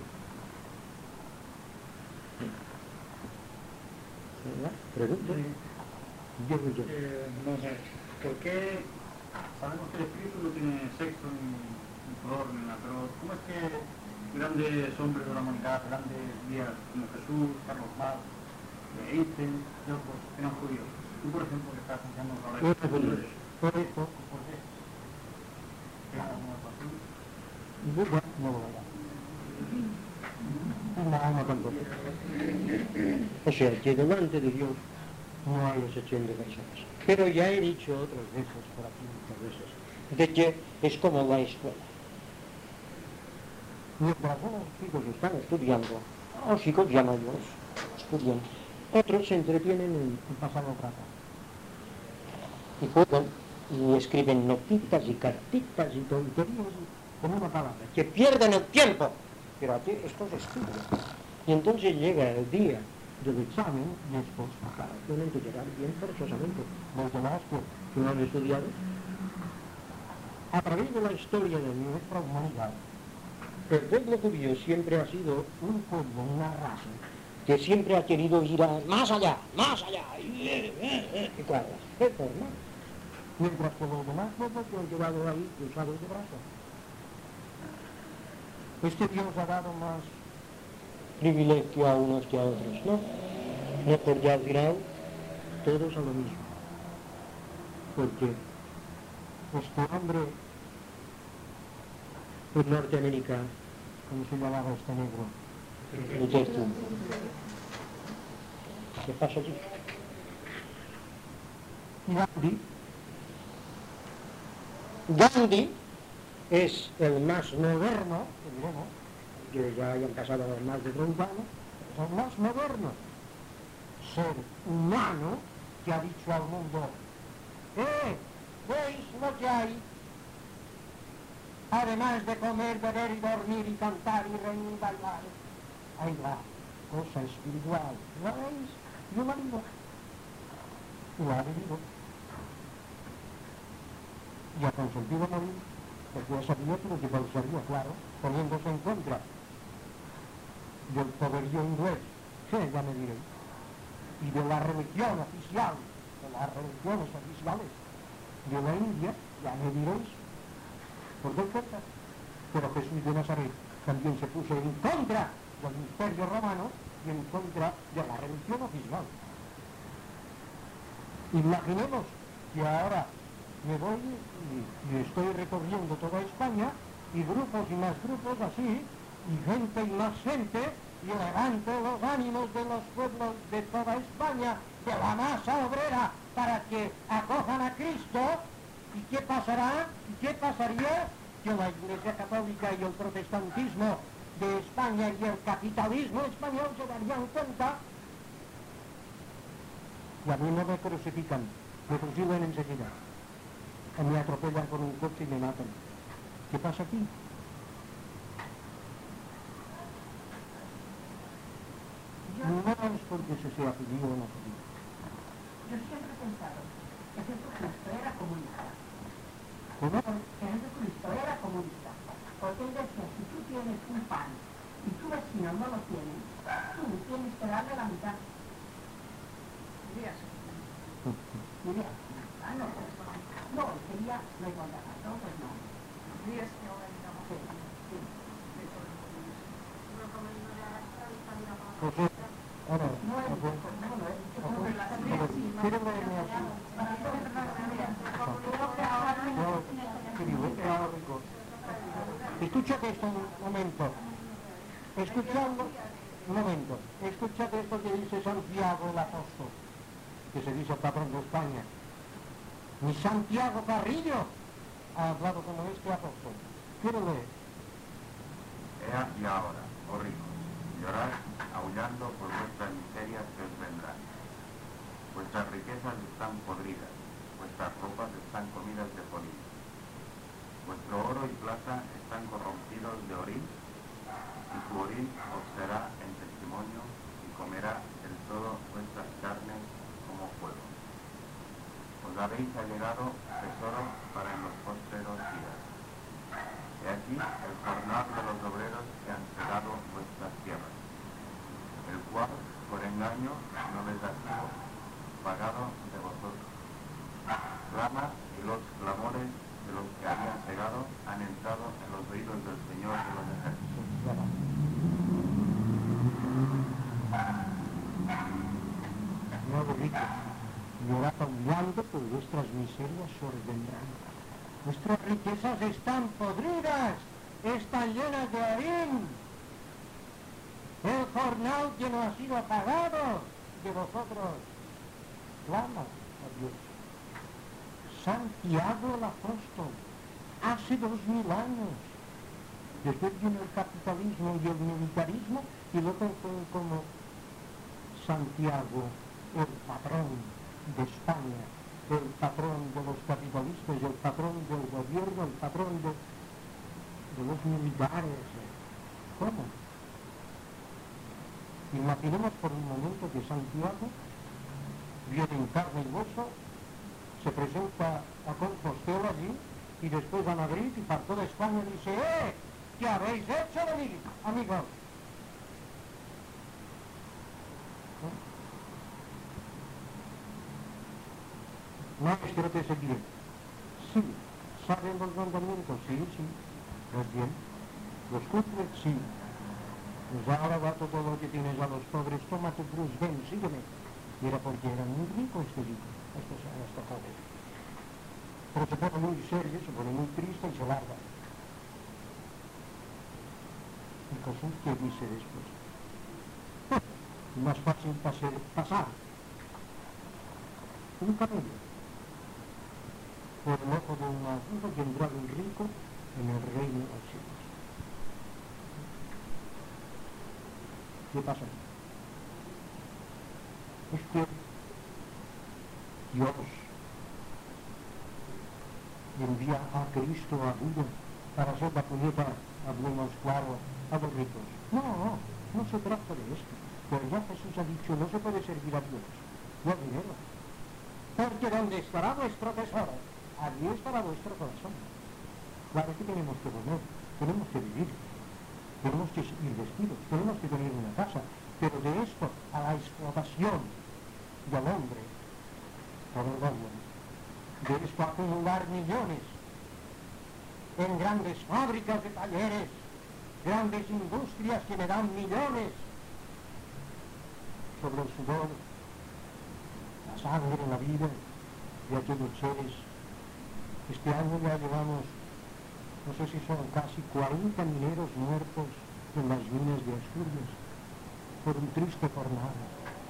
Pregunta. Yo, yo. Eh, no sé, ¿por qué sabemos que el espíritu no tiene sexo ni, ni color ni nada, pero cómo es que grandes hombres de la humanidad, grandes días como Jesús, Carlos Marx, Einstein y otros eran judíos? Tú, por ejemplo, que estás enseñando ahora No te judíos. Por esto, ¿por qué? ¿Qué hay alguna razón? yo bueno, no lo voy a dar. No, no tampoco. O sea, que delante de Dios no hay excepción de personas. Pero ya he dicho otras veces por aquí muchas veces, de que es como la escuela. Mientras unos chicos están estudiando, o chicos ya mayores estudian, otros se entretienen en, en pasar el rato. Y juegan y escriben notitas y cartitas y tonterías con una palabra, que pierden el tiempo. Pero aquí esto se estudia. Y entonces llega el día del examen y estos, claro, tienen que llegar bien forzosamente. Los demás que, que no han estudiado. A través de la historia de nuestra humanidad, el pueblo judío siempre ha sido un pueblo, una raza, que siempre ha querido ir a, más allá, más allá. Y, eh, eh, y claro, es normal. Mientras que los demás pueblos que han quedado ahí cruzados de brazos. Este Dios ha dado más privilegio a unos que a otros, ¿no? No, porque al final todos a lo mismo. Porque este hombre en Norteamérica, ¿cómo se llamaba este negro? Lutero. ¿Qué pasa aquí? Gandhi. Gandhi es el más moderno, digamos, que ya hayan pasado más de treinta años, es el más moderno ser humano que ha dicho al mundo: ¡eh! ¿Veis lo que hay? Además de comer, beber y dormir y cantar y reír y bailar, hay la cosa espiritual. ¿La veis? Yo la vivo. Y la ha vivido. Y ha consentido morir, porque ya sabía que lo que pensaría, claro, poniéndose en contra del poderío inglés, sí, ya me diréis, y de la religión oficial, de las religiones oficiales de la India, ya me diréis, por dos cosas. Pero Jesús de Nazaret también se puso en contra del imperio romano y en contra de la religión oficial. Imaginemos que ahora me voy y, y estoy recorriendo toda España, y grupos y más grupos así, y gente y más gente, y levanto los ánimos de los pueblos de toda España, de la masa obrera, para que acojan a Cristo. ¿Y qué pasará? ¿Y qué pasaría? Que la Iglesia Católica y el protestantismo de España y el capitalismo español se darían cuenta. Y a mí no me crucifican, me fusilan enseguida. O me atropellan con un coche y me matan. ¿Qué pasa aquí? No es porque se sea judío o no judío. Yo siempre he pensado que Jesucristo era comunista. ¿Cómo? Que Jesucristo era comunista. Porque él decía, si tú tienes un pan y tu vecino no lo tiene, Tú tienes que darle la mitad. Días. Diría, ah, no, pues, no, sería la igualdad, ¿no? Pues no. Días que ahora digamos. Sí, sí. José, ahora, No es, José, no, no es, José, las pero ideas sí, no. quiero leerme así. No, querido, es claro, rico. Escúchate esto un momento. Escuchando, un momento. Escúchate esto que dice Santiago el apóstol, que se dice el patrón de España. Ni Santiago Carrillo ha hablado como este apóstol. Quiero leer. He aquí ahora, oh ricos, llorad aullando por vuestras miserias que os vendrán. Vuestras riquezas están podridas, vuestras ropas están comidas de polillo. Vuestro oro y plata están corrompidos de orín, y su orín os será en testimonio y comerá del todo vuestras carnes como fuego. Os habéis allegado tesoro para en los postreros días. He aquí el jornal de los obreros que han cegado vuestras tierras, el cual por engaño no les ha sido pagado de vosotros. Clama y los clamores de los que habían cegado han entrado en los oídos del Señor de los ejércitos. Nuevo rico, llorad aullando por vuestras miserias os vendrán. Vuestras riquezas están podridas, están llenas de orín. El jornal que no ha sido pagado de vosotros. Clama a Dios. Santiago el apóstol, hace dos mil años. Después vino el capitalismo y el militarismo y luego fue como Santiago, el patrón de España, el patrón de los capitalistas, el patrón del gobierno, el patrón de, de los militares. ¿Cómo? Imaginemos por un momento que Santiago viene en carne y hueso, se presenta a Compostela allí y después a Madrid y para toda España dice: ¡Eh! ¿Qué habéis hecho de mí, amigos? Maestro, te seguiré. Sí. ¿Saben los mandamientos? Sí, sí. Pues bien. ¿Los cumples? Sí. Pues ahora va todo lo que tienes a los pobres, toma tu cruz, ven, sígueme. Y era porque era muy rico este rico, este, este joven. Pero se pone muy serio, se pone muy triste y se larga. Y Jesús, ¿qué dice después? Más fácil pasar, pasar un camello por el ojo de una aguja que entra un rico en el reino de los cielos. ¿Qué pasa? Es que Dios envía a Cristo a Buda para hacer la puñeta, hablemos claro, a los ricos. No, no, no se trata de esto. Pero ya Jesús ha dicho, no se puede servir a Dios, no al dinero. Porque donde estará vuestro tesoro, allí estará vuestro corazón. Claro que tenemos que comer, tenemos que vivir, tenemos que ir vestidos, tenemos que tener una casa, pero de esto a la explotación del hombre, por el hombre, de esto a acumular millones en grandes fábricas de talleres, grandes industrias que me dan millones sobre el sudor, la sangre, la vida de aquellos seres. Este año ya llevamos, no sé si son casi cuarenta mineros muertos en las minas de Asturias por un triste jornada.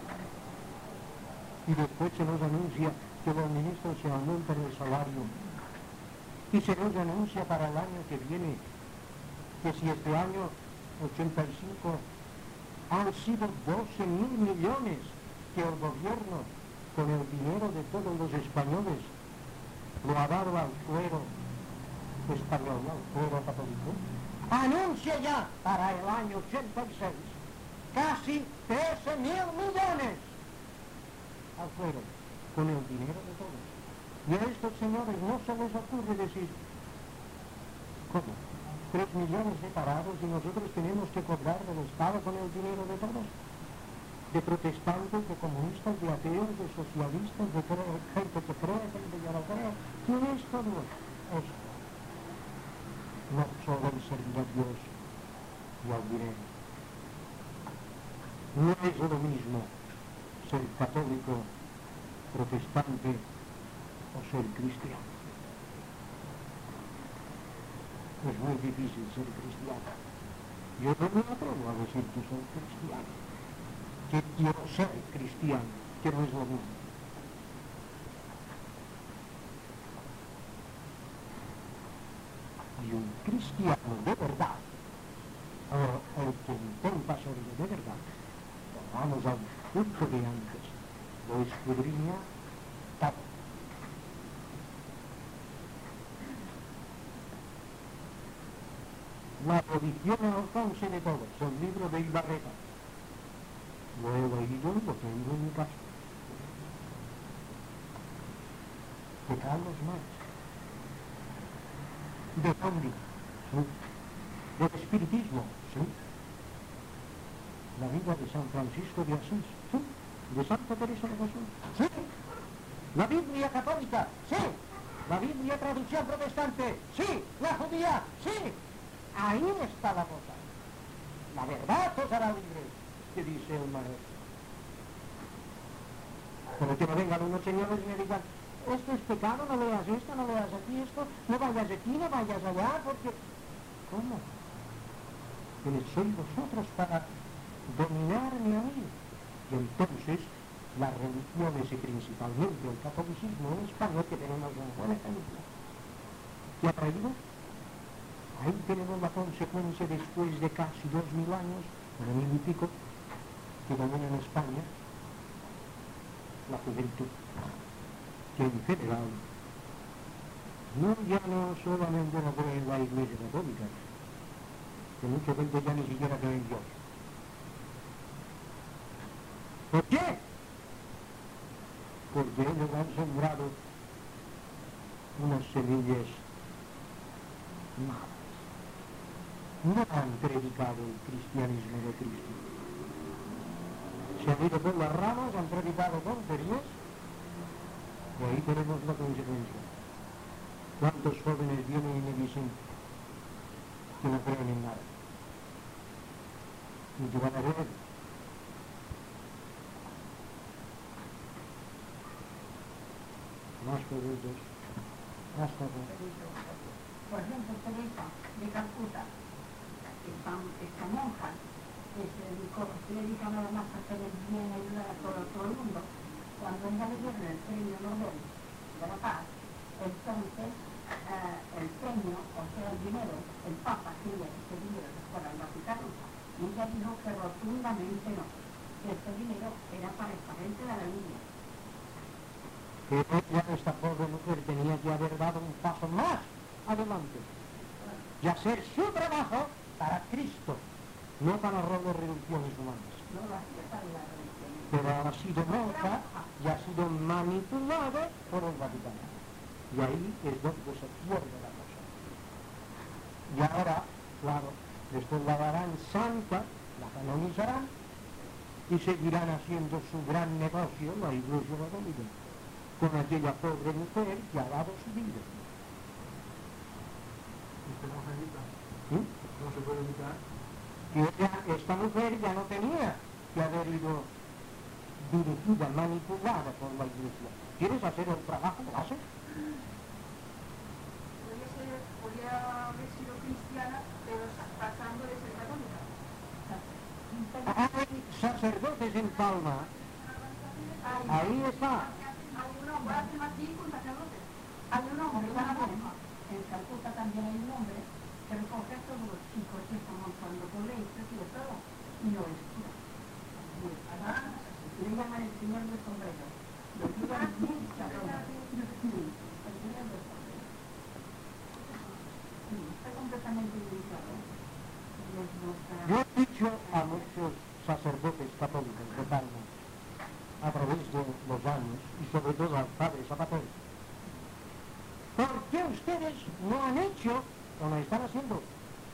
Y después se nos anuncia que los ministros se aumentan el salario y se nos anuncia para el año que viene que si este año ochenta y cinco han sido doce mil millones que el gobierno con el dinero de todos los españoles lo ha dado al clero español, al clero católico, anuncia ya para el año ochenta y seis casi trece mil millones al clero con el dinero de todos. Y a estos señores no se les ocurre decir, ¿cómo? tres millones de parados y nosotros tenemos que cobrar del Estado con el dinero de todos, de protestantes, de comunistas, de ateos, de socialistas, de cre- gente que cree, gente que no cree. ¿Quién es todo esto? No solo el servir a Dios y al dinero. No es lo mismo ser católico, protestante o ser cristiano. Es muy difícil ser cristiano. Yo no me atrevo a decir que soy cristiano, que quiero ser cristiano, que no es lo mismo. Y un cristiano de verdad, o el que intenta serlo de verdad, vamos al punto de antes, lo escudriña todo. La religión al alcance de todos, el libro de Ibarreta. Lo he leído y lo tengo en mi casa. De Carlos Marx. De Gandhi, sí. Del espiritismo, sí. La vida de San Francisco de Asís, sí. De Santa Teresa de Jesús, sí. La Biblia católica, sí. La Biblia traducción protestante, sí. La judía, sí. Ahí está la cosa. La verdad os hará libre, que dice el maestro. Pero que no vengan unos señores y me digan, esto es pecado, no leas esto, no leas aquí esto, no vayas aquí, no vayas allá, porque... ¿Cómo? Que sois vosotros para dominarme a mí. Y entonces las religiones y principalmente el catolicismo en España, que tenemos un buen ejemplo, ¿qué ha traído? Ahí tenemos la consecuencia después de casi dos mil años, o de mil y pico, que domina en España la juventud, que en general no ya no solamente no cree en la Iglesia Católica, que mucha gente ya ni siquiera cree en Dios. ¿Por qué? Porque ellos han sembrado unas semillas malas. No han predicado el cristianismo de Cristo. Se han ido por las ramas, han predicado tonterías, y ahí tenemos la consecuencia. ¿Cuántos jóvenes vienen y me dicen que no creen en nada? Y que van a ver. Más preguntas. Hasta luego. Por ejemplo, Teresa de Calcuta, esta, esta monja, que se dedicó, se dedica nada más a hacer el bien y ayudar a todo, todo el mundo, cuando ella le dieron el premio Nobel de la Paz, entonces eh, el premio, o sea el dinero, el Papa quería que ese dinero se fuera al Vaticano, y ella dijo que rotundamente no, que ese dinero era para esta gente de la India. Que ella, esta pobre mujer, tenía que haber dado un paso más adelante y hacer su trabajo para Cristo, no para robar religiones humanas. No lo hacía para la religión. Pero ha sido monja y ha sido manipulado por el Vaticano. Y ahí es donde se pierde la cosa. Y ahora, claro, después la darán santa, la canonizarán y seguirán haciendo su gran negocio, la Iglesia Católica, con aquella pobre mujer que ha dado su vida. ¿Cómo se evita? ¿Sí? ¿Cómo se puede evitar? Que ella, esta mujer ya no tenía que haber ido dirigida, manipulada por la Iglesia. ¿Quieres hacer el trabajo? ¿Lo haces? Podría, ser, podría haber sido cristiana, pero pasando de ser católica. Hay sacerdotes en Palma. Ahí está. Hay un hombre, hace más tiempo un sacerdote. Hay un hombre, en Calcuta también hay un hombre que recoge a todos los chicos que están montando colegios y de todo, y no es cura. Le llaman el señor del sombrero. Lo llevan bien cabrones. Sí, el señor del sombrero. Sí, está completamente dedicado. Yo he dicho a muchos sacerdotes católicos de Palma, a través de los años, y sobre todo al padre Zapatero, ¿por qué ustedes no han hecho, o no están haciendo,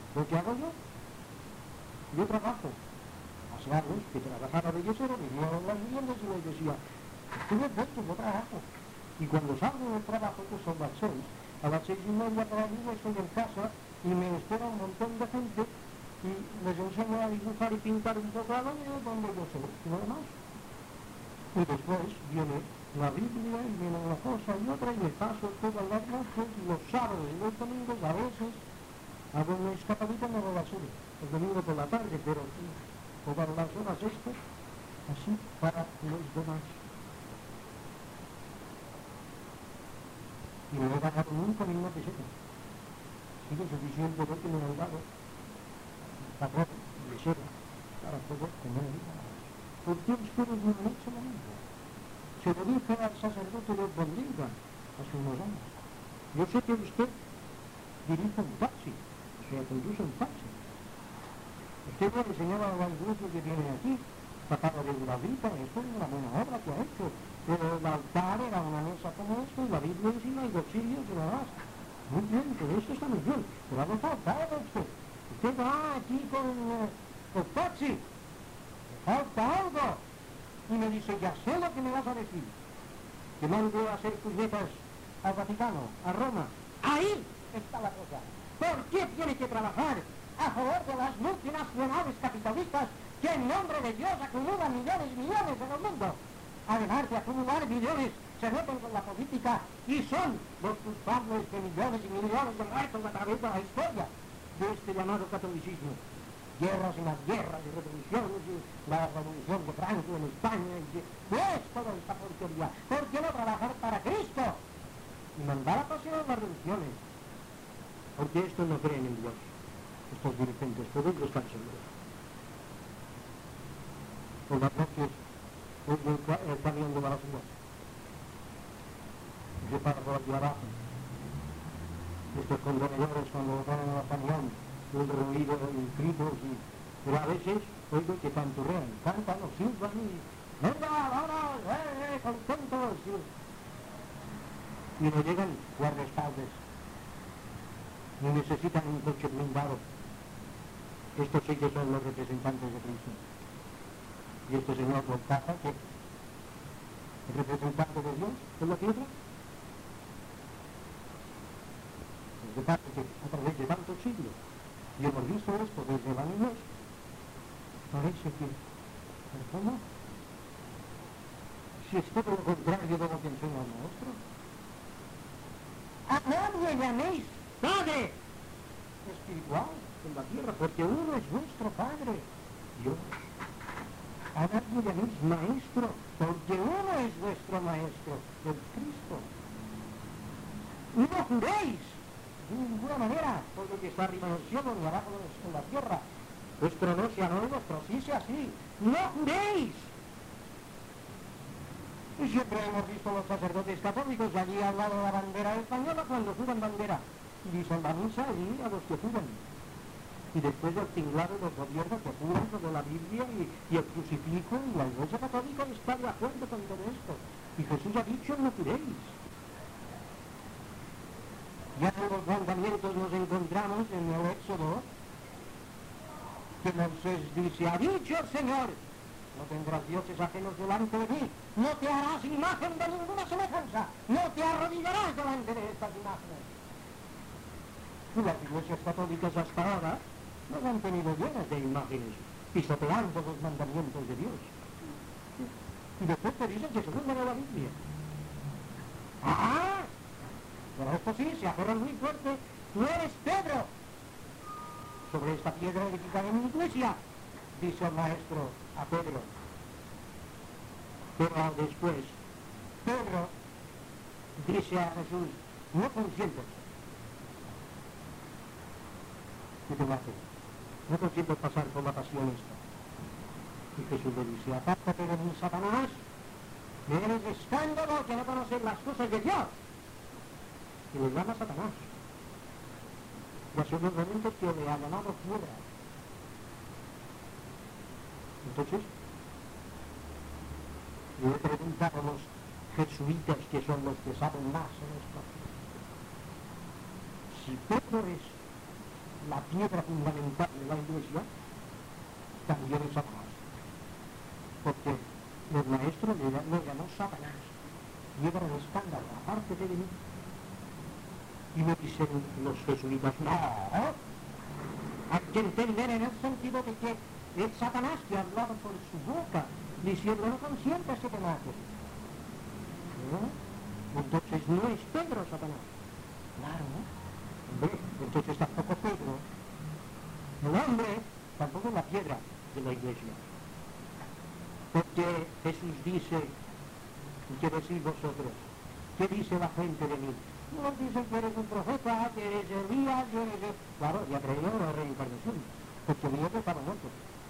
Lo que hago yo, yo trabajo. Hace años que trabajaba de yesero, venía a las viviendas y les decía, estuve puesto, no trabajo. Y cuando salgo del trabajo, que son las seis, a las seis y media para arriba estoy en casa y me espera un montón de gente y les enseño a dibujar y pintar un poco a donde yo sé, nada más. Y después viene la Biblia y viene una cosa y otra y me paso todas las noches, los sábados y los domingos a veces hago una escapadita en la relación, el domingo por la tarde, pero todas las horas estas, así para los demás. Y no he ganado nunca ni una peseta. Sigo suficiente porque me han dado favor, mesera, para poder comer. ¿Por qué ustedes no han hecho lo mismo? Se lo dije al sacerdote de Bondinga hace unos años. Yo sé que usted dirige un taxi, o sea, conduce un taxi. Usted me enseñaba a los grupos que viene aquí, trataba de una vida, esto es una buena obra que ha hecho. Pero el altar era una mesa como esto, y la Biblia encima, y los cirios y nada más. Muy bien, pero esto está muy bien, pero algo falta usted. Usted va aquí con uh, el taxi, falta algo. Y me dice, ya sé lo que me vas a decir. Que mando a hacer puñetas al Vaticano, a Roma. Ahí está la cosa. ¿Por qué tiene que trabajar a favor de las multinacionales capitalistas que en nombre de Dios acumulan millones y millones en el mundo? Además de acumular millones, se meten con la política y son los culpables de millones y millones de muertos a través de la historia de este llamado catolicismo. Guerras y más guerras y revoluciones, y la revolución de Franco en España, y pues toda esta porquería. ¿Por qué no trabajar para Cristo? Y mandar a pasear las religiones. Porque estos no creen en Dios. Estos dirigentes, todos lo están seguros. Por las noches, el camión de la basura. Yo paro por aquí abajo. Estos contenedores cuando van en el camión, un ruido y gritos y... Pero a veces oigo que canturrean, cantan o silban y... ¡Venga, vamos! ¡Eh, eh, contentos! Y no llegan guardaespaldas. Ni necesitan un coche blindado. Estos sí que son los representantes de Cristo. Y este señor Voltaza, que es representante de Dios en la tierra, es de parte que a través de tantos siglos, y hemos visto esto desde la niñez, parece que, ¿cómo? Si es todo lo contrario de lo que enseña el maestro. A nadie llaméis Padre espiritual en la tierra, porque uno es vuestro Padre, Dios. A nadie llaméis maestro, porque uno es vuestro maestro, el Cristo. No juréis de ninguna manera por lo que está arriba en el cielo ni abajo en la tierra. Vuestro no sea no, vuestro sí sea sí. No juréis. Y siempre hemos visto a los sacerdotes católicos allí al lado de la bandera española cuando juran bandera. Y dicen la misa allí a los que juran. Y después del tinglado de los gobiernos que juran sobre la Biblia y, y el crucifijo, y la Iglesia Católica está de acuerdo con todo esto. Y Jesús ha dicho, no juréis. Ya en los mandamientos nos encontramos en el Éxodo, que Moisés dice, ha dicho el Señor, no tendrás dioses ajenos delante de mí, no te harás imagen de ninguna semejanza, no te arrodillarás delante de estas imágenes. Y las iglesias católicas hasta ahora nos han tenido llenas de imágenes, pisoteando los mandamientos de Dios. Y después te dicen que se burlan de la Biblia. ¡Ah! Pero esto sí, se aferran muy fuerte. Tú eres Pedro. Sobre esta piedra edificada en mi iglesia, dice el maestro a Pedro. Pero después, Pedro dice a Jesús, no consientes. ¿Qué te hace? No consientes pasar por la pasión esta. Y Jesús le dice, apártate de mí, Satanás, me eres escándalo que no conoces las cosas de Dios. Y le llama Satanás. Y hace unos momentos que le ha llamado fuera. Entonces, le he preguntado a los jesuitas, que son los que saben más en esto, si Pedro es la piedra fundamental de la Iglesia, también es Satanás. Porque el maestro le, lo llamó Satanás, piedra de escándalo, apártate de mí. Y me dicen los jesuitas, no, hay que entender en el sentido de que es Satanás que ha hablado por su boca, diciendo no consientas que te mates. ¿No? Entonces no es Pedro Satanás. Claro, ¿no? Hombre, entonces tampoco Pedro. El hombre tampoco es la piedra de la Iglesia. Porque Jesús dice, ¿qué decís vosotros? ¿Qué dice la gente de mí? Nos dicen que eres un profeta, que eres Elías, que eres... El... Claro, ya creyó en la reencarnación, porque Elías estaba muerto.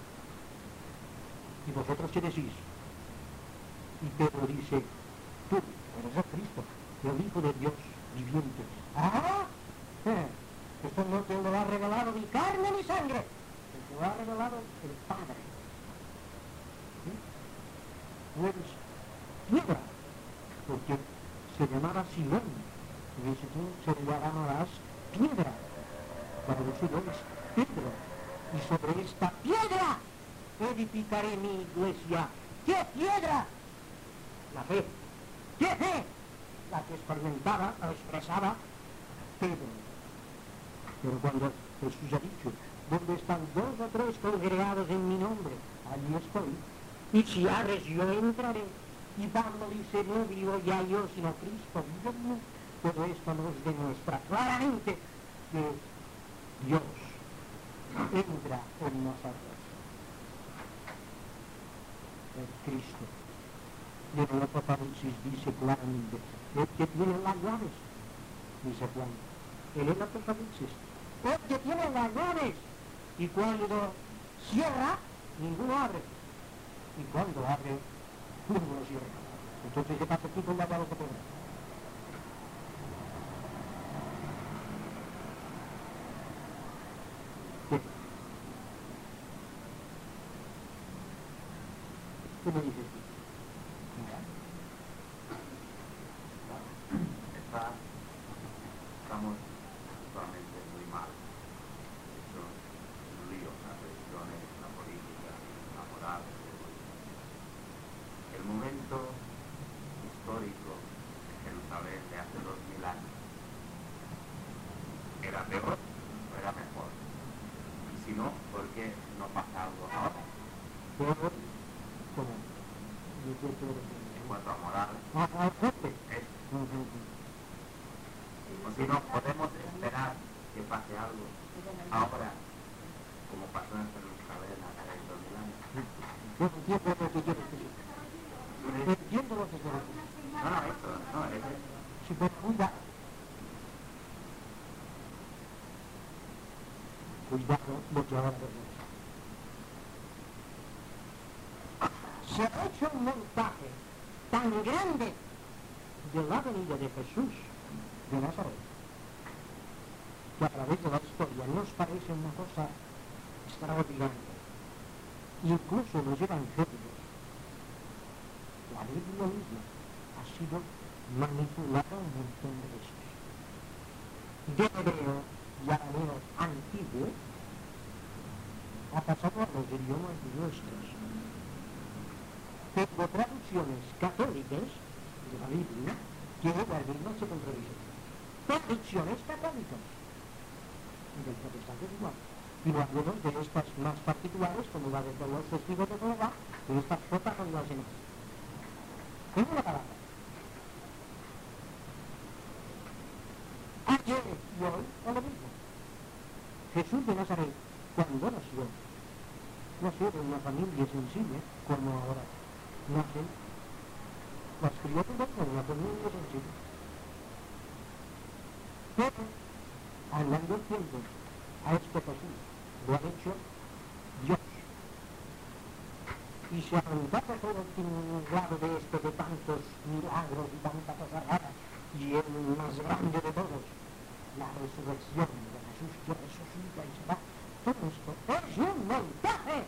¿Y vosotros qué decís? Y Pedro dice, tú eres el Cristo, el Hijo de Dios viviente. ¡Ah! Eh, esto no te lo ha revelado ni carne ni sangre, te lo ha revelado el Padre. ¿Sí? Tú eres piedra, porque se llamaba Simón. Y dice tú, se le llamarás piedra. Para eso yo es Pedro. Y sobre esta piedra edificaré mi iglesia. ¿Qué piedra? La fe. ¿Qué fe? La que experimentaba o expresaba Pedro. Pero cuando Jesús ha dicho, donde están dos o tres congregados en mi nombre, allí estoy. Y si abres, yo entraré. Y Pablo dice, no vivo ya yo, sino Cristo vive en mí. Todo esto nos demuestra claramente que Dios entra en nosotros. El Cristo. Y en el Apocalipsis dice claramente, el que tiene las llaves, dice Juan, en el Apocalipsis, el que tiene las llaves, y cuando cierra, ninguno abre, y cuando abre, ninguno cierra. Entonces, ¿qué pasa aquí con la llave que tiene? ¿Qué me dices tú? Mira, está, estamos actualmente muy mal. Estos líos, las religiones, la política, la moral. El momento histórico de Jerusalén de hace dos mil años era peor o era mejor. Y si no, ¿por qué no pasa algo ahora? Peor. ¿Cómo? Yo creo que... En cuanto a moral, Ah, ah, fuerte. es, o si no, podemos esperar que pase algo ahora, como pasó en Jerusalén hace dos mil años. Yo entiendo lo que quieres decir. Entiendo lo que quieres decir. No, no, esto, no, es, Si pero cuidado. Cuidado lo que ahora tenemos. Se ha hecho un montaje tan grande de la venida de Jesús de Nazaret que a través de la historia nos parece una cosa extraordinaria. Incluso los evangelios, la Biblia misma ha sido manipulada un montón de veces. De hebreo y arameo antiguo ha pasado a los idiomas nuestros. Tengo traducciones católicas de la Biblia que ellas mismas se contradicen. Traducciones católicas. Y del protestante es igual. Y algunos de estas más particulares, como la de los testigos de Jehová, que estas rotan las demás. En una palabra. Ayer y hoy es lo mismo. Jesús de Nazaret, cuando nació, nació de una familia sencilla, como ahora nacen las criaturas con una familia sencilla. Pero, andando el tiempo, a este Jesús lo ha hecho Dios. Y se ha juntado todo el tinglado de este, de tantos milagros y tanta cosa rara, y el más grande de todos, la resurrección de Jesús que resucita y se va. Todo esto es un montaje.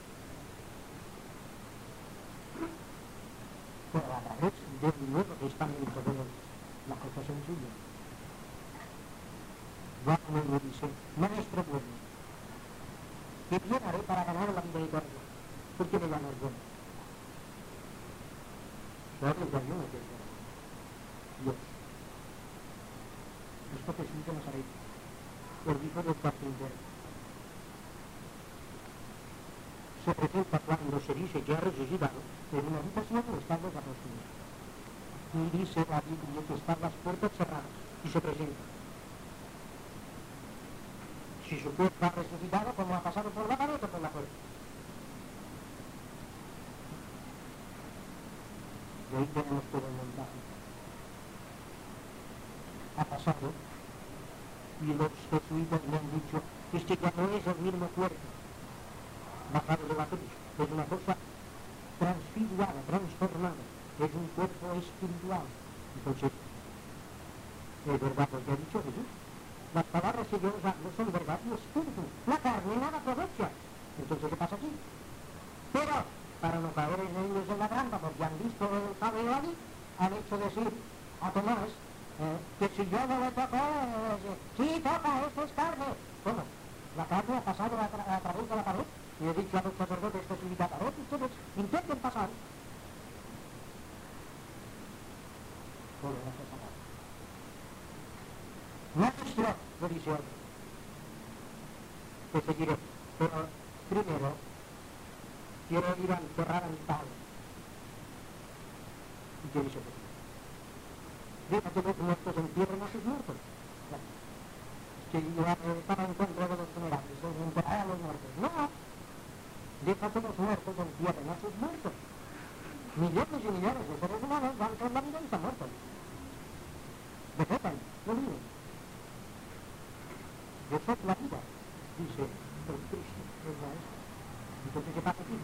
Pero a través del Nuevo Testamento de la cosa sencilla. Wagner le dice, maestro bueno, ¿qué bien haré para ganar la vida eterna? ¿Por qué me llamas bueno? ¿Sabes ya yo que es bueno? Dios. Esto Jesús de Nazaret, el hijo del carpintero. Se presenta cuando se dice que ha resucitado en una habitación donde están los apóstoles. Y dice la Biblia que están las puertas cerradas y se presenta. Si su cuerpo ha resucitado, ¿cómo ha pasado por la pared o por la puerta? Y ahí tenemos todo el montaje. Ha pasado y los jesuitas le han dicho que este ya no es el mismo cuerpo bajado de la cruz, es una cosa transfigurada, transformada, es un cuerpo espiritual. Entonces, es verdad lo que ha dicho Jesús. Las palabras que yo os hablo son verdad y espíritu. La carne nada aprovecha. Entonces, ¿qué pasa aquí? Pero, para no caer en ellos en la trampa, porque han visto el cabello allí, han hecho decir a Tomás eh, que si yo no le toco, eh, sí, toca, esto es carne. ¿Cómo? La carne ha pasado a, tra a través de la pared. Y he dicho a los sacerdotes que se invita a pared, ustedes intenten pasar. Solo no se saca. Maestro, le dice otro, te seguiré, pero primero quiero ir a enterrar a mi padre. ¿Y qué dice Jesús? Deja que los muertos entierren a sus muertos. Bueno, que yo estaba en contra de los funerales, de enterrar a los muertos. No, deja que los muertos entierren a sus muertos. Millones y millones de seres humanos van por la vida y están muertos. Vegetan, no viven. Yo soy la vida, dice el Cristo, el Maestro. Entonces, ¿qué pasa aquí?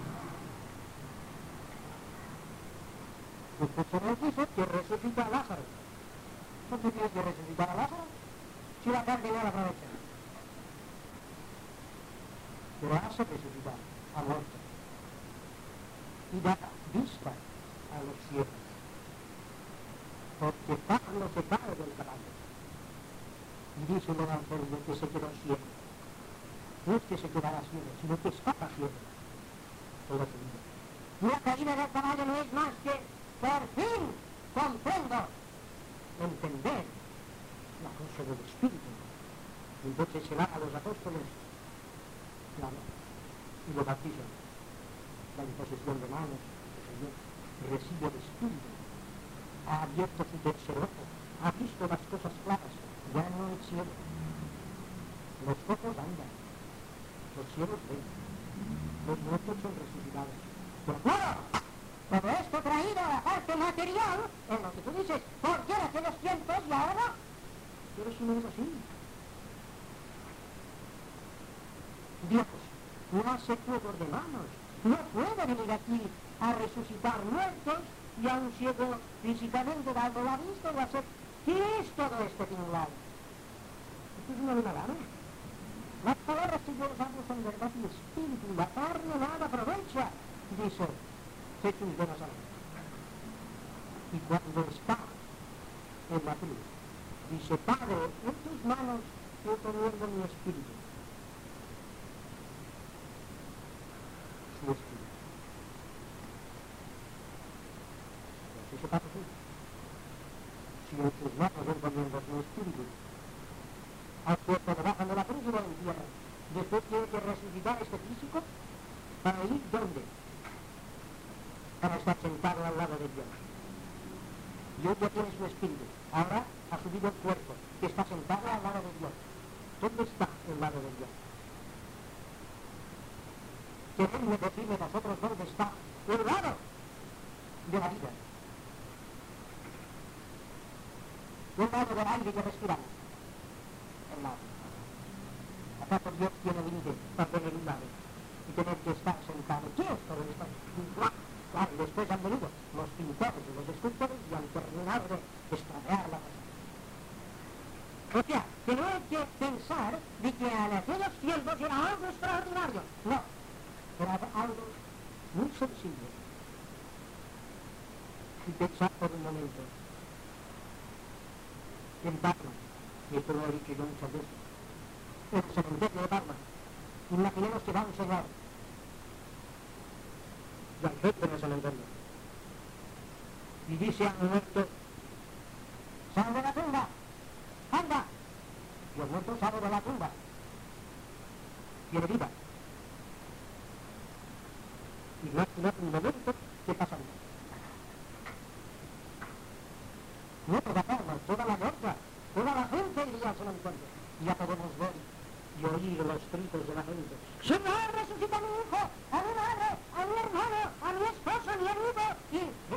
Usted se nos dice que resucita a Lázaro. ¿Por qué tiene que resucitar a Lázaro? Si la carne no la aprovecha. Pero hace resucitar a muerto. Y da vista a los ciegos. Porque Pablo se cae del caballo. Y dice el Evangelio que se quedó ciego. No es que se quedara ciego, sino que estaba ciego toda su vida. La caída del caballo no es más que, por fin, comprendo, entender la cosa del Espíritu. Entonces se da a los apóstoles, claro, y lo bautizan. La imposición de manos, el Señor recibe el Espíritu. Ha abierto su tercer ojo, ha visto las cosas claras. Ya no es cielo. Los ojos andan, los cielos ven, los muertos son resucitados. Pero claro, todo esto traído a la parte material, en lo que tú dices, porque en aquellos tiempos y ahora no. Pero si no es así. Dios no hace juegos de manos, no puede venir aquí a resucitar muertos y a un ciego físicamente dando la vista o hacer. ¿Qué es todo este tinglado? Esto es una milagro. Las palabras que yo os hablo son verdad y espíritu. La carne nada aprovecha, dice Jesús de Nazaret. Y cuando está en la cruz, dice, Padre, en tus manos yo encomiendo mi espíritu. Su espíritu. Así se pasa así. Si en sus manos encomiendo su espíritu, al cuerpo lo bajan de la cruz y lo entierran. Después tiene que resucitar este físico para ir ¿dónde? Para estar sentado al lado de Dios. Dios ya tiene su espíritu. Ahora ha subido el cuerpo que está sentado al lado de Dios. ¿Dónde está el lado de Dios? Queremos decirle nosotros dónde está el lado de la vida. El lado del aire que respiramos. El lado. ¿Acaso Dios tiene límite para tener un lado y tener que estar sentado? ¿Qué es todo esto? Claro, después han venido los pintores y los escultores y han terminado de estropear la cosa. O sea, que no hay que pensar de que en aquellos tiempos era algo extraordinario. No, era algo muy sencillo. Y pensar por un momento en Batman, y esto lo he dicho yo muchas veces, en el cementerio de Palma, imaginemos que va un señor, y hay gente en el cementerio, y dice al muerto, ¡sal de la tumba! ¡Anda! Y el muerto sale de la tumba, tiene vida. Y no es un momento que pasaría. No toda Palma, toda la Llorca, toda la gente iría al cementerio. Y ya podemos ver y oír los gritos de la gente. ¡Señor, resucita a mi hijo! ¡A mi madre! ¡A mi hermano! ¡A mi esposo! ¡A mi amigo! Y...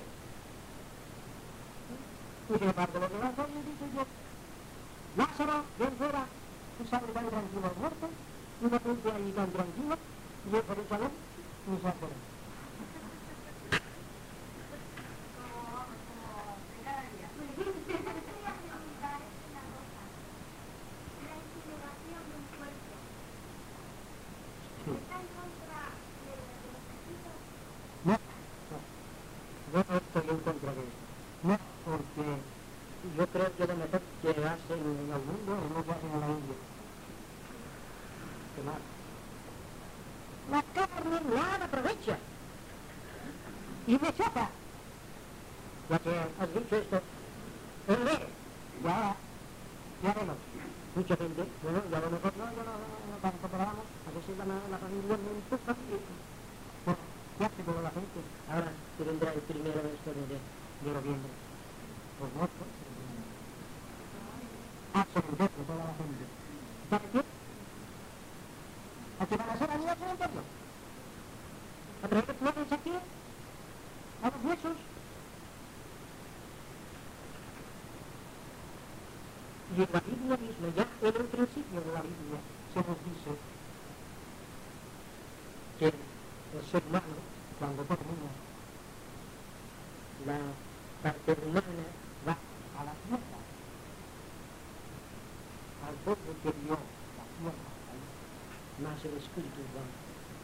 y sin embargo, lo levanto y dice yo, Lázaro, ven fuera. Y sale tan tranquilo el muerto, y la gente ahí tan tranquila, y el Jerusalén, ni se acuerda. No, no, yo no estoy en contra de esto. No, porque yo creo que lo mejor que hacen en el mundo es lo que hacen en la India. ¿Qué más? La carne nada aprovecha. Y me choca. Ya que has dicho esto, en ver, ya, ya vemos. Mucha gente, bueno, ya a lo mejor no, yo no, no, no tanto, pero vamos, a veces la, la familia me empuja y... Bueno, ¿qué hace toda la gente? Ahora que vendrá el primero de esto de, de noviembre. Pues muertos. A cementerio toda la gente. ¿Para qué? ¿A qué van a hacer allí al cementerio? ¿A traer flores aquí? ¿A los huesos? Y en la Biblia misma, ya en el principio de la Biblia, se nos dice que el ser humano, cuando termina la parte humana, va a la tierra, al pueblo que dio la tierra, más el espíritu humano.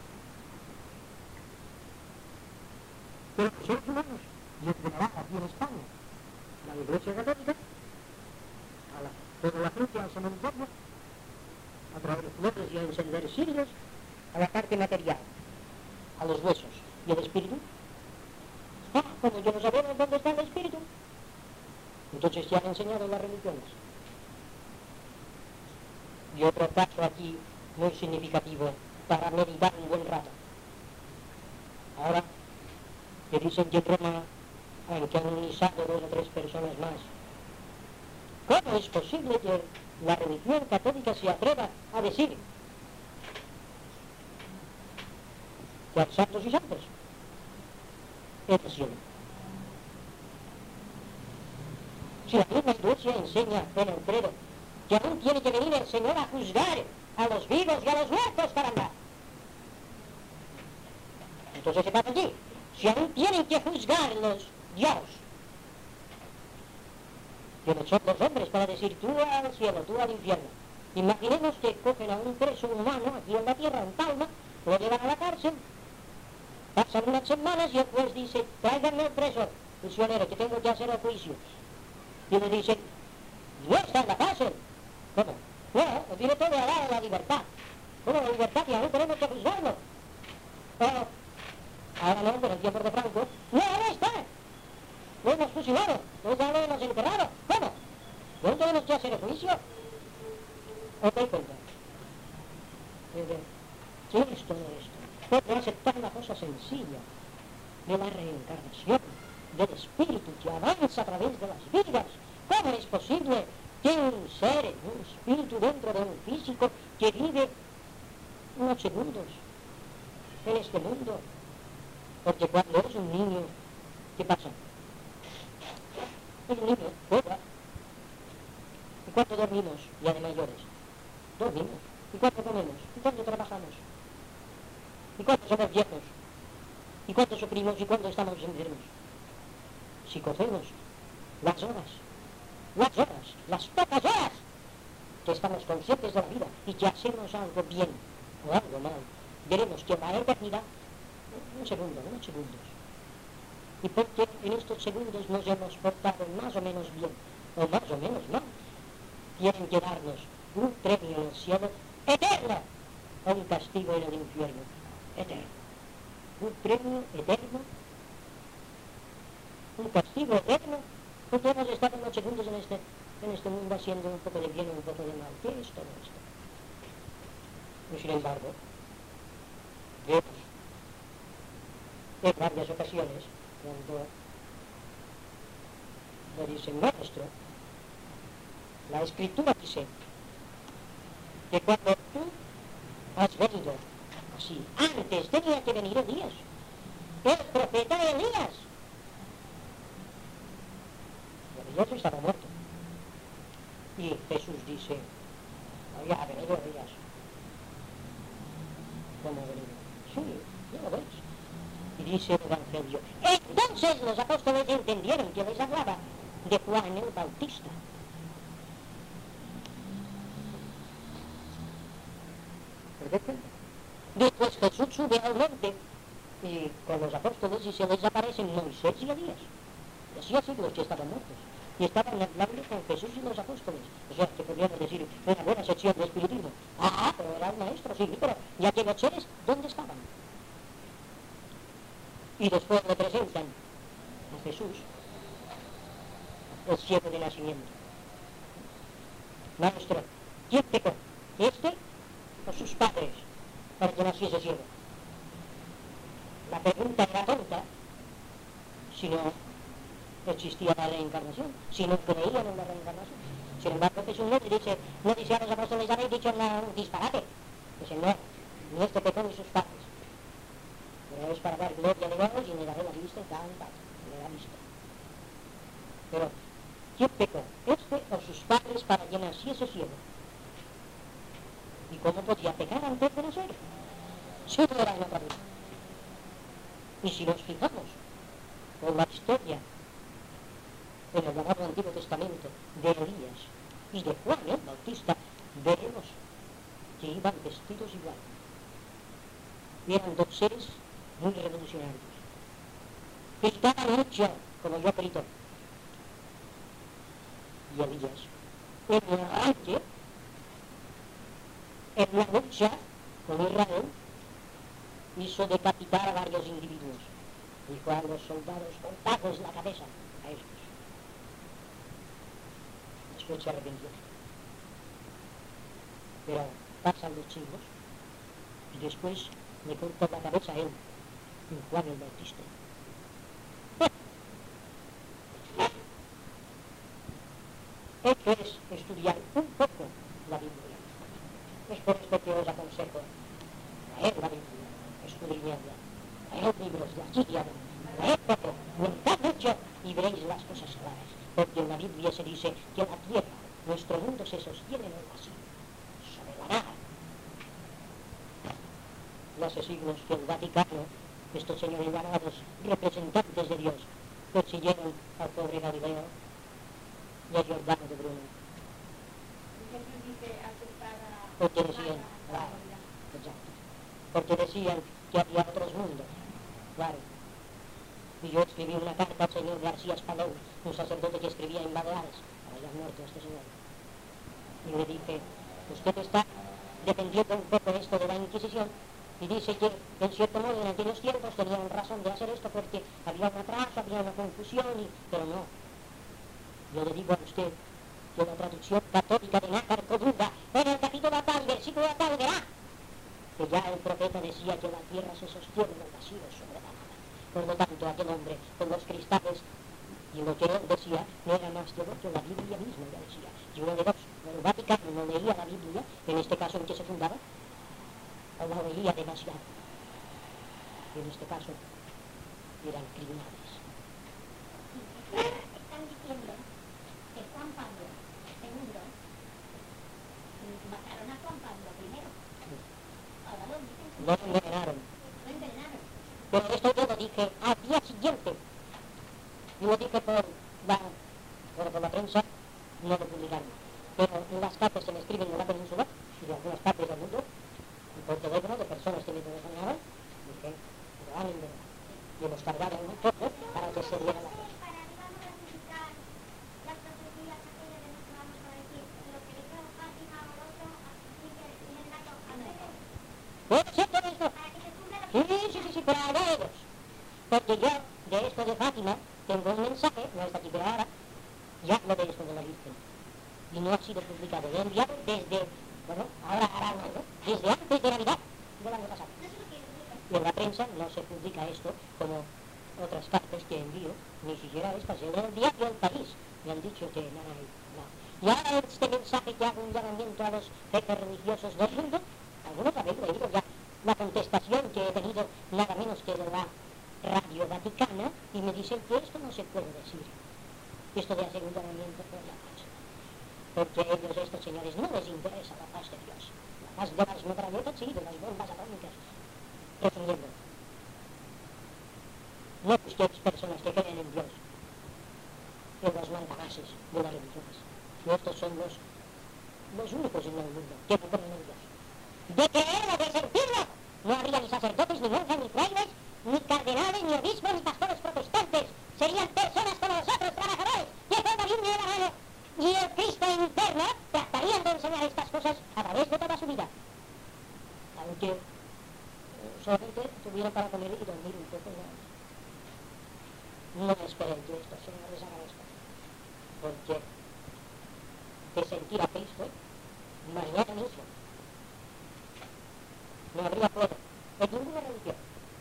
Pero los seres humanos, y en general aquí en España, la Iglesia Católica, a la, toda la gente al cementerio, a traer flores y a encender cirios, a la parte material, a los huesos y el espíritu. Ah, como yo no sabemos dónde está el espíritu, entonces ya han enseñado las religiones. Y otro caso aquí muy significativo para meditar un buen rato. Ahora que dicen que en Roma han canonizado dos o tres personas más. ¿Cómo es posible que la religión católica se atreva a decir que hay santos y santos en el cielo? Si la misma Iglesia enseña en el credo que aún tiene que venir el Señor a juzgar a los vivos y a los muertos para andar. Entonces se pasa allí. Si aún tienen que juzgarlos Dios, quienes son los hombres para decir tú al cielo, tú al infierno. Imaginemos que cogen a un preso humano aquí en la tierra, en Palma, lo llevan a la cárcel, pasan unas semanas y el juez dice, tráiganme el preso, prisionero, que tengo que hacer el juicio. Y le dicen, no está en la cárcel. ¿Cómo? No, lo tiene todo a dar a la libertad. ¿Cómo la libertad? Y aún tenemos que juzgarlo. Pero, ahora no, pero el tiempo de Franco, no, no está. Lo hemos fusilado, lo hemos enterrado. ¿Cómo? ¿No tenemos que hacer el juicio? ¿Os doy cuenta? ¿Qué es todo esto? Puede aceptar la cosa sencilla de la reencarnación, del espíritu que avanza a través de las vidas. ¿Cómo es posible que un ser, un espíritu dentro de un físico que vive unos segundos en este mundo? Porque cuando es un niño, ¿qué pasa? El niño juega. ¿Y cuánto dormimos ya de mayores? Dormimos. ¿Y cuánto comemos? ¿Y cuánto trabajamos? ¿Y cuánto somos viejos? ¿Y cuánto sufrimos? ¿Y cuánto estamos enfermos? Si cogemos las horas, las horas, las pocas horas que estamos conscientes de la vida y que hacemos algo bien o algo mal, veremos que la eternidad, un segundo, unos segundos. Y porque en estos segundos nos hemos portado más o menos bien, o más o menos mal, tienen que darnos un premio en el cielo eterno o un castigo en el infierno eterno. Un premio eterno, un castigo eterno, porque hemos estado unos segundos en este, en este mundo haciendo un poco de bien y un poco de mal. ¿Qué es todo esto? Y sin embargo, vemos en varias ocasiones cuando le dicen, maestro, la Escritura dice que cuando tú has venido así, antes tenía que venir Elías, el profeta Elías. Elías estaba muerto. Y Jesús dice, oye, ha venido Elías. ¿Cómo ha venido? Sí, ya lo ves. Y dice el Evangelio, entonces los apóstoles entendieron que les hablaba de Juan el Bautista. Después Jesús sube al monte y con los apóstoles y se les aparecen Moisés y Elías. Y así así los que estaban muertos. Y estaban hablando con Jesús y los apóstoles. O sea, que podríamos decir una buena sección de espiritismo. Ah, pero era un maestro, sí, pero ¿y aquellos seres dónde estaban? Y después le presentan a Jesús, el ciego de nacimiento. Maestro, ¿quién pecó? ¿Este o sus padres para que naciese ciego? La pregunta era tonta si no existía la reencarnación, si no creían en la reencarnación. Sin embargo, Jesús no le dice, no dice a los apóstoles, habéis dicho un disparate. Dice, no, ni este pecó ni sus padres. Pero es para dar gloria a Dios y le daré la vista en cada parte, le da vista. Pero, ¿quién pecó? ¿Este o sus padres para que naciese ciego? ¿Y cómo podía pecar antes de nacer? Si no era en otra vida. Y si nos fijamos en la historia, en el llamado Antiguo Testamento, de Elías y de Juan el Bautista, veremos que iban vestidos igual. Eran dos seres muy revolucionarios. Gritaban mucho, como yo grito. Y Elías, en el arranque, en la lucha con Israel, hizo decapitar a varios individuos. Dijo a los soldados, cortadles la cabeza a estos. Después se arrepintió. Pero pasan los siglos y después le cortó la cabeza a él, Juan el Bautista. Esto es estudiar un poco la Biblia. Es por esto que os aconsejo leer la Biblia, escudriñarla, leer libros de aquí y allá, leer poco, meditad mucho y veréis las cosas claras. Porque en la Biblia se dice que la tierra, nuestro mundo se sostiene en algo así, sobre la nada. No hace siglos que el Vaticano, estos señores llamados representantes de Dios, persiguieron al pobre Galileo y a Giordano de Bruno. Porque decían, claro, exacto, porque decían que había otros mundos, claro. Y yo escribí una carta al señor García Espalou, un sacerdote que escribía en Baleares, ahora ya muerto este señor. Y le dije, usted está defendiendo un poco esto de la Inquisición, y dice que, en cierto modo, en aquellos tiempos tenían razón de hacer esto porque había un atraso, había una confusión, y... pero no. Yo le digo a usted que la traducción católica de Nácar Codruga, en el capítulo tal, versículo tal, verá que ya el profeta decía que la tierra se sostiene en el vacío sobre la nada. Por lo tanto, aquel hombre con los cristales, y lo que él decía no era más que lo que la Biblia misma ya decía. Y uno de dos, el Vaticano no leía la Biblia, en este caso en que se fundaba, o la leía demasiado. Y en este caso, eran criminales. Están diciendo que Juan Pablo segundo mataron a Juan Pablo primero. Ahora lo dicen. No lo envenenaron. Lo envenenaron. Pero esto yo lo dije al día siguiente. Yo lo dije por la, bueno, por la prensa, no lo publicaron. Pero en las cartas que me escriben en la península y de algunas partes del mundo, y por teléfono de personas que me telefonaban, dije, lo han envenenado. Y hemos tardado un poco para que se diera la cosa. Sí, sí, sí, sí, pero allá ellos. Porque yo, de esto de Fátima, tengo un mensaje, no está aquí pero ahora, ya hablo de esto de la Virgen. Y no ha sido publicado. Lo he enviado desde, bueno, ahora hará un año, desde antes de Navidad del año pasado. Y en la prensa no se publica esto como otras cartas que envío, ni siquiera estas. En el diario El País me han dicho que no hay, no. Y ahora este mensaje que hago un llamamiento a los jefes religiosos del mundo, algunos habéis leído ya la contestación que he tenido nada menos que de la Radio Vaticana, y me dicen que esto no se puede decir. Esto de hacer un llamamiento por la paz. Porque a ellos, estos señores, no les interesa la paz de Dios. La paz de las metralletas, sí, de las bombas atómicas. Resumiendo, no busquéis personas que creen en Dios, en los mandamases de las religiones. Y estos son los, los únicos en el mundo que no creen en Dios. De creerlo, de sentirlo, no habría ni sacerdotes, ni monjas, ni frailes, ni cardenales, ni obispos, ni pastores protestantes. Serían personas como nosotros, trabajadores, que con la Biblia en la mano y el Cristo interno tratarían de enseñar estas cosas a través de toda su vida. Aunque eh, solamente tuvieran para comer y dormir un poco. No, no esperen que estos señores hagan esto. Porque de sentir a Cristo, mañana mismo no habría poder en ninguna religión.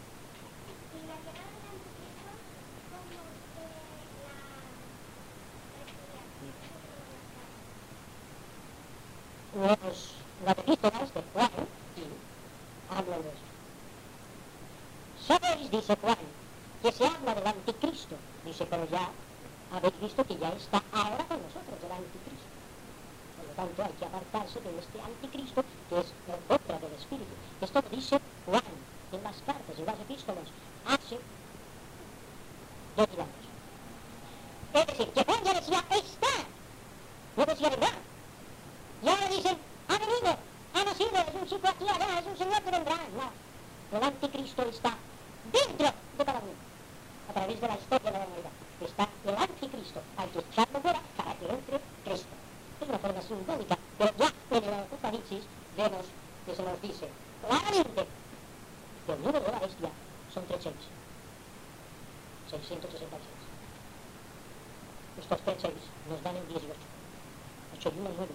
Los, las epístolas de Juan hablan de eso. Sabéis, dice Juan, que se habla del anticristo. Dice, pero ya habéis visto que ya está ahora con nosotros el anticristo. Por lo tanto, hay que apartarse de este anticristo que es el obra del Espíritu. Esto lo dice Juan en las cartas, en las epístolas, hace dos mil años. Es decir, que Juan ya decía, está, no decía vendrá. Y ahora dicen, ha venido, ha nacido, es un chico aquí, allá, es un señor que vendrá. No, el anticristo está dentro de cada uno, a través de la historia de la humanidad. Está el anticristo, hay que echarlo fuera para que entre Cristo. Es una forma simbólica, pero ya en el Apocalipsis vemos que se nos dice claramente que el número de la bestia son treinta y seis. seiscientos sesenta y seis. Estos treinta y seis nos dan el dieciocho. ocho y uno, nueve.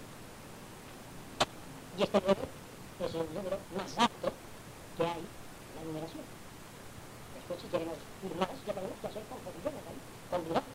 Y este nueve es el número más alto que hay en la numeración. Después, si queremos ir más, ya tenemos que hacer conjunciones ahí, combinar.